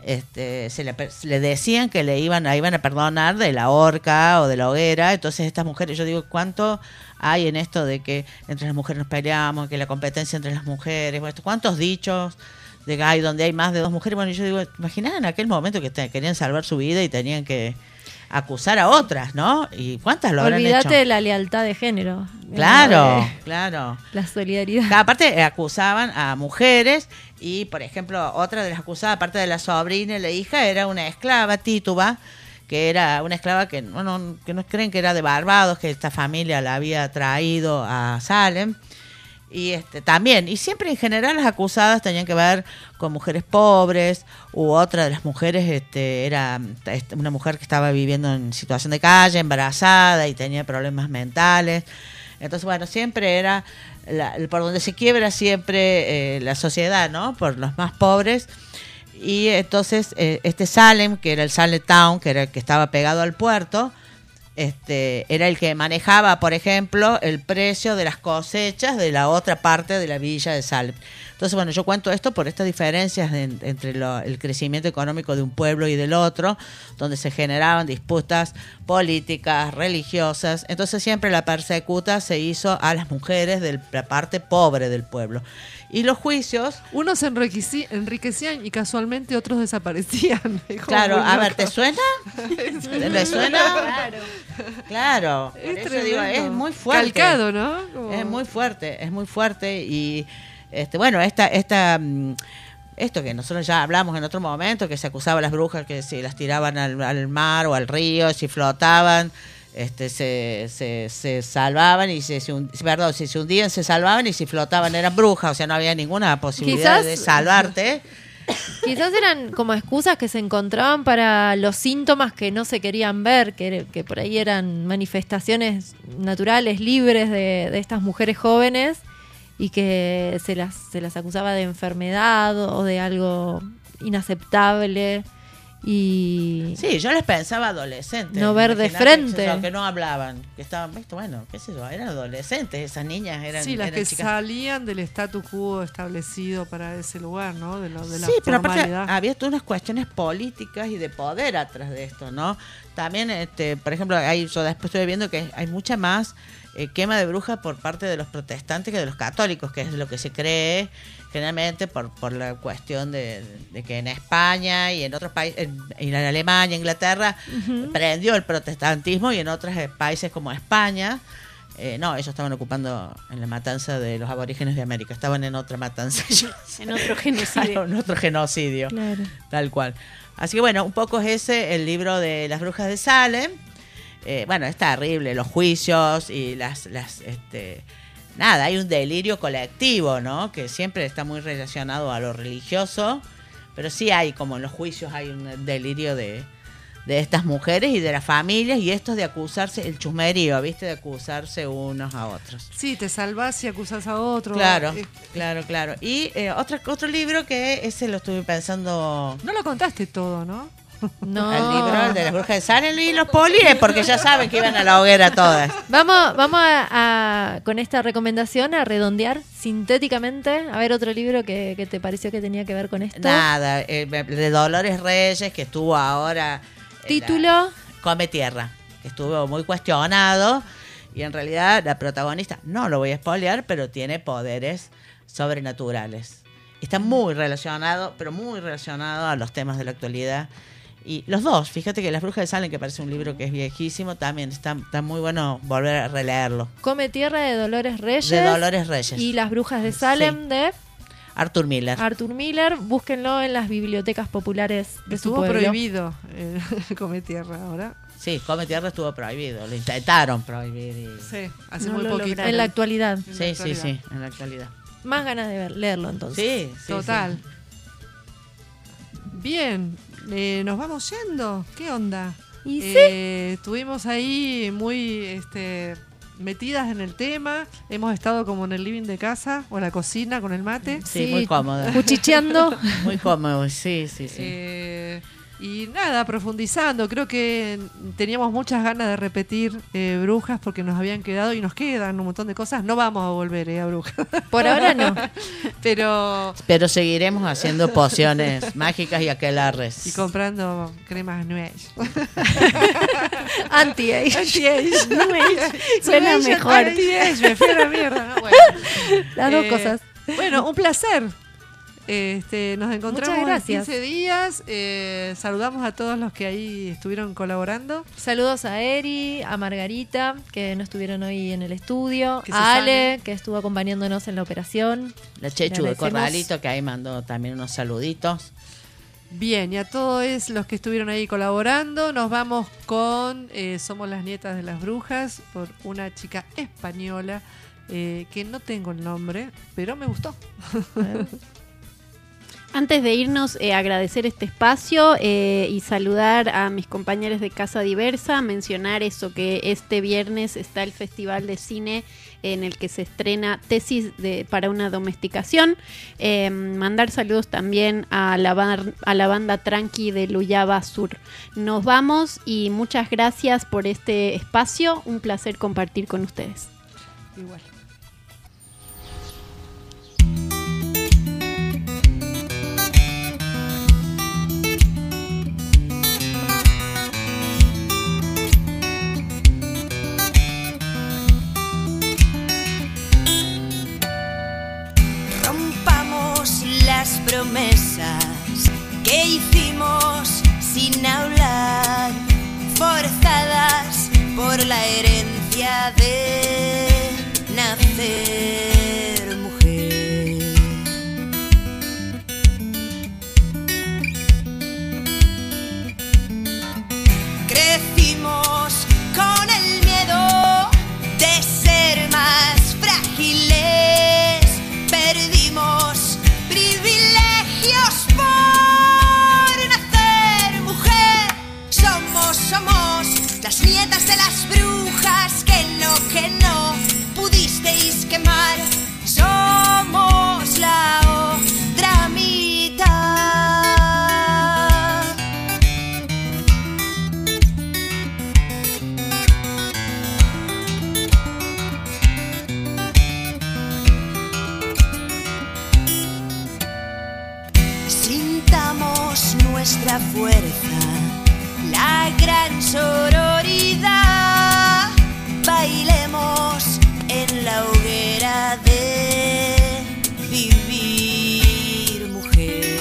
[SPEAKER 5] este, se le, per- le decían que le iban, a- iban a perdonar de la horca o de la hoguera. Entonces estas mujeres, yo digo, ¿cuánto hay en esto de que entre las mujeres nos peleamos, que la competencia entre las mujeres? Bueno, ¿cuántos dichos de que hay donde hay más de dos mujeres? Bueno, yo digo, imagínate en aquel momento que te- querían salvar su vida y tenían que acusar a otras, ¿no? ¿Y cuántas lo habrán
[SPEAKER 4] Olvídate
[SPEAKER 5] hecho?
[SPEAKER 4] de la lealtad de género.
[SPEAKER 5] Claro,
[SPEAKER 4] Eh,
[SPEAKER 5] claro.
[SPEAKER 4] La solidaridad.
[SPEAKER 5] Aparte, eh, acusaban a mujeres y, por ejemplo, otra de las acusadas, aparte de la sobrina y la hija, era una esclava, Tituba, que era una esclava que no, no, que no creen que era de Barbados, que esta familia la había traído a Salem. Y este también, y siempre en general las acusadas tenían que ver con mujeres pobres, u otra de las mujeres este era este, una mujer que estaba viviendo en situación de calle, embarazada y tenía problemas mentales. Entonces, bueno, siempre era la- por donde se quiebra siempre eh, la sociedad, ¿no? Por los más pobres. Y entonces eh, este Salem, que era el Salem Town, que era el que estaba pegado al puerto, este era el que manejaba, por ejemplo, el precio de las cosechas de la otra parte de la villa de Salem. Entonces, bueno, yo cuento esto por estas diferencias de- entre lo- el crecimiento económico de un pueblo y del otro, donde se generaban disputas políticas, religiosas. Entonces siempre la persecuta se hizo a las mujeres de la parte pobre del pueblo. Y los juicios...
[SPEAKER 6] Unos se enriqueci- enriquecían y casualmente otros desaparecían. Es como
[SPEAKER 5] Claro,
[SPEAKER 6] muy
[SPEAKER 5] a ver,
[SPEAKER 6] loco.
[SPEAKER 5] ¿te suena? ¿Le suena?
[SPEAKER 7] Claro.
[SPEAKER 5] Claro, por
[SPEAKER 6] Es
[SPEAKER 5] eso digo,
[SPEAKER 6] tremendo.
[SPEAKER 5] es muy fuerte.
[SPEAKER 6] Calcado, ¿no? Como-
[SPEAKER 5] Es muy fuerte, es muy fuerte y este bueno, esta esta mm, esto que nosotros ya hablamos en otro momento, que se acusaba a las brujas que si las tiraban al, al mar o al río, si flotaban, este se, se, se salvaban y se, se hun- perdón, si se hundían se salvaban y si flotaban eran brujas, o sea, no había ninguna posibilidad
[SPEAKER 4] Quizás-
[SPEAKER 5] de salvarte.
[SPEAKER 4] Quizás eran como excusas que se encontraban para los síntomas que no se querían ver, que, que por ahí eran manifestaciones naturales, libres de, de estas mujeres jóvenes y que se las, se las acusaba de enfermedad o de algo inaceptable. Y
[SPEAKER 5] Sí, yo les pensaba adolescentes.
[SPEAKER 4] No ver de
[SPEAKER 5] Imaginate,
[SPEAKER 4] frente.
[SPEAKER 5] qué sé yo, que no hablaban, que estaban, ¿viste? Bueno, qué sé yo, eran adolescentes, esas niñas eran,
[SPEAKER 6] Sí, las
[SPEAKER 5] eran
[SPEAKER 6] que
[SPEAKER 5] chicas.
[SPEAKER 6] salían del status quo establecido para ese lugar, ¿no? De, lo, de la
[SPEAKER 5] Sí, pero aparte
[SPEAKER 6] formalidad.
[SPEAKER 5] había todas unas cuestiones políticas y de poder atrás de esto, ¿no? También, este, por ejemplo, hay, yo después estoy viendo que hay mucha más eh, quema de brujas por parte de los protestantes que de los católicos, que es lo que se cree generalmente por, por la cuestión de, de que en España y en otros países, en, en Alemania, Inglaterra,
[SPEAKER 4] Ujú.
[SPEAKER 5] prendió el protestantismo y en otros eh, países como España, eh, no, ellos estaban ocupando en la matanza de los aborígenes de América, estaban en otra matanza ellos.
[SPEAKER 7] En otro genocidio.
[SPEAKER 5] En otro genocidio.
[SPEAKER 4] Claro.
[SPEAKER 5] Tal cual. Así que bueno, un poco es ese el libro de las brujas de Salem. Eh, bueno, es terrible, los juicios y las, las, este, nada, hay un delirio colectivo, ¿no? Que siempre está muy relacionado a lo religioso, pero sí hay, como en los juicios, hay un delirio de, de estas mujeres y de las familias y esto de acusarse, el chusmerío, ¿viste? De acusarse unos a otros.
[SPEAKER 6] Sí, te salvás y acusás a otro.
[SPEAKER 5] Claro,
[SPEAKER 6] Eh,
[SPEAKER 5] claro, claro. Y eh, otra, otro libro que ese lo estuve pensando...
[SPEAKER 6] No lo contaste todo, ¿no?
[SPEAKER 4] no.
[SPEAKER 5] El libro el de las brujas de Salem y los políes, porque ya saben que iban a la hoguera todas.
[SPEAKER 4] Vamos, vamos a, a- con esta recomendación a redondear sintéticamente. A ver, otro libro que, que te pareció que tenía que ver con esto.
[SPEAKER 5] Nada, eh, de Dolores Reyes, que estuvo ahora... en
[SPEAKER 4] Título.
[SPEAKER 5] la- Come Tierra, que estuvo muy cuestionado. Y en realidad la protagonista, no lo voy a spoilear, pero tiene poderes sobrenaturales. Está muy relacionado, pero muy relacionado a los temas de la actualidad. Y los dos, fíjate que Las Brujas de Salem, que parece un libro que es viejísimo, también está, está muy bueno volver a releerlo.
[SPEAKER 4] Come Tierra de Dolores Reyes.
[SPEAKER 5] De Dolores Reyes.
[SPEAKER 4] Y Las Brujas de Salem
[SPEAKER 5] Sí.
[SPEAKER 4] de
[SPEAKER 5] Arthur Miller.
[SPEAKER 4] Arthur Miller. Búsquenlo en las bibliotecas populares de su
[SPEAKER 6] Estuvo
[SPEAKER 4] pueblo.
[SPEAKER 6] prohibido eh, Come Tierra ahora.
[SPEAKER 5] Sí, Come Tierra estuvo prohibido. Lo intentaron prohibir. Y...
[SPEAKER 6] Sí, hace
[SPEAKER 4] No
[SPEAKER 6] muy
[SPEAKER 4] lo
[SPEAKER 6] poquito.
[SPEAKER 4] lograron. En la actualidad.
[SPEAKER 6] En la
[SPEAKER 5] Sí, sí,
[SPEAKER 6] actualidad.
[SPEAKER 5] sí, en la actualidad.
[SPEAKER 4] Más ganas de ver, leerlo entonces.
[SPEAKER 5] Sí, sí.
[SPEAKER 6] Total.
[SPEAKER 5] sí.
[SPEAKER 6] Bien, eh, nos vamos yendo. ¿Qué onda?
[SPEAKER 4] Y sí.
[SPEAKER 6] Eh, estuvimos ahí muy este, metidas en el tema. Hemos estado como en el living de casa o en la cocina con el mate.
[SPEAKER 5] Sí, muy cómodo.
[SPEAKER 4] Cuchicheando.
[SPEAKER 5] Muy cómodo, sí, sí, sí.
[SPEAKER 6] Eh, Y nada, profundizando, creo que teníamos muchas ganas de repetir eh, Brujas porque nos habían quedado y nos quedan un montón de cosas. No vamos a volver eh, a Brujas.
[SPEAKER 4] Por ahora no.
[SPEAKER 6] Pero
[SPEAKER 5] Pero seguiremos haciendo pociones mágicas y aquelarres.
[SPEAKER 6] Y comprando cremas New Age.
[SPEAKER 4] Anti-age.
[SPEAKER 6] Anti-age.
[SPEAKER 7] New Age. Suena
[SPEAKER 6] New Age,
[SPEAKER 7] mejor.
[SPEAKER 6] Anti-age, me fui a la mierda. ¿no? Bueno,
[SPEAKER 4] Las dos
[SPEAKER 6] eh,
[SPEAKER 4] cosas.
[SPEAKER 6] Bueno, un placer. Este, nos encontramos
[SPEAKER 4] Muchas
[SPEAKER 6] en
[SPEAKER 4] gracias.
[SPEAKER 6] quince días. Eh, saludamos a todos los que ahí estuvieron colaborando.
[SPEAKER 4] Saludos a Eri, a Margarita, que no estuvieron hoy en el estudio,
[SPEAKER 6] Que se
[SPEAKER 4] a Ale,
[SPEAKER 6] sane.
[SPEAKER 4] que estuvo acompañándonos en la operación.
[SPEAKER 5] La Chechu
[SPEAKER 4] Le
[SPEAKER 5] de
[SPEAKER 4] agradecemos.
[SPEAKER 5] Corralito, que ahí mandó también unos saluditos.
[SPEAKER 6] Bien, y a todos los que estuvieron ahí colaborando, nos vamos con eh, Somos las Nietas de las Brujas, por una chica española, eh, que no tengo el nombre, pero me gustó.
[SPEAKER 7] Antes de irnos, eh, agradecer este espacio eh, y saludar a mis compañeros de Casa Diversa, mencionar eso, que este viernes está el Festival de Cine en el que se estrena Tesis de, para una domesticación. Eh, mandar saludos también a la, bar, a la banda Tranqui de Luyaba Sur. Nos vamos y muchas gracias por este espacio. Un placer compartir con ustedes.
[SPEAKER 6] Igual.
[SPEAKER 8] Rompamos las promesas que hicimos sin hablar, forzadas por la herencia de nacer mujer. Crecimos con el miedo de ser más frágiles, perdimos privilegios por nacer mujer. Somos, somos las nietas de las brujas que no, que no pudisteis quemar. Somos la otra mitad. Sintamos nuestra fuerza, la gran sororidad. Bailemos en la hoguera de vivir mujer.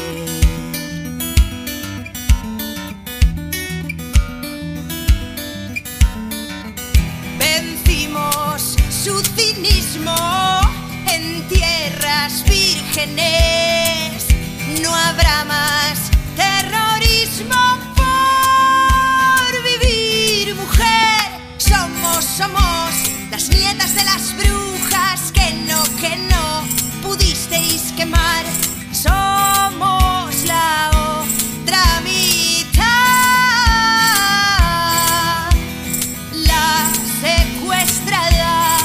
[SPEAKER 8] Vencimos su cinismo en tierras vírgenes. No habrá más terrorismo por vivir mujer. Somos, somos las nietas de las brujas que no, que no pudisteis quemar. Somos la otra mitad, la secuestrada.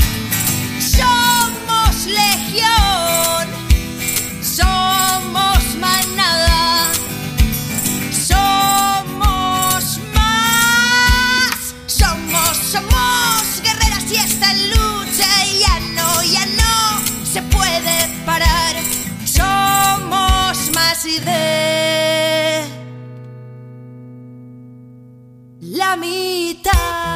[SPEAKER 8] Somos legión, somos manada, somos más, somos, somos guerreras y esta lucha ya no, ya no se puede parar. Somos más y de la mitad.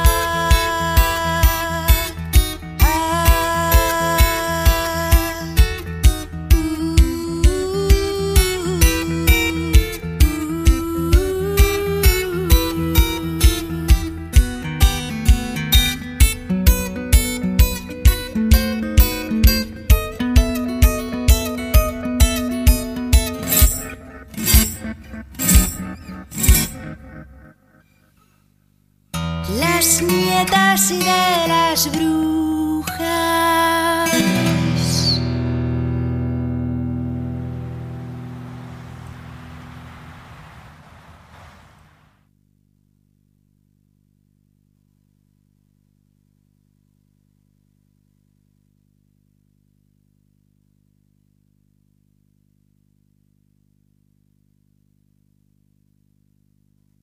[SPEAKER 8] Las nietas de las brujas.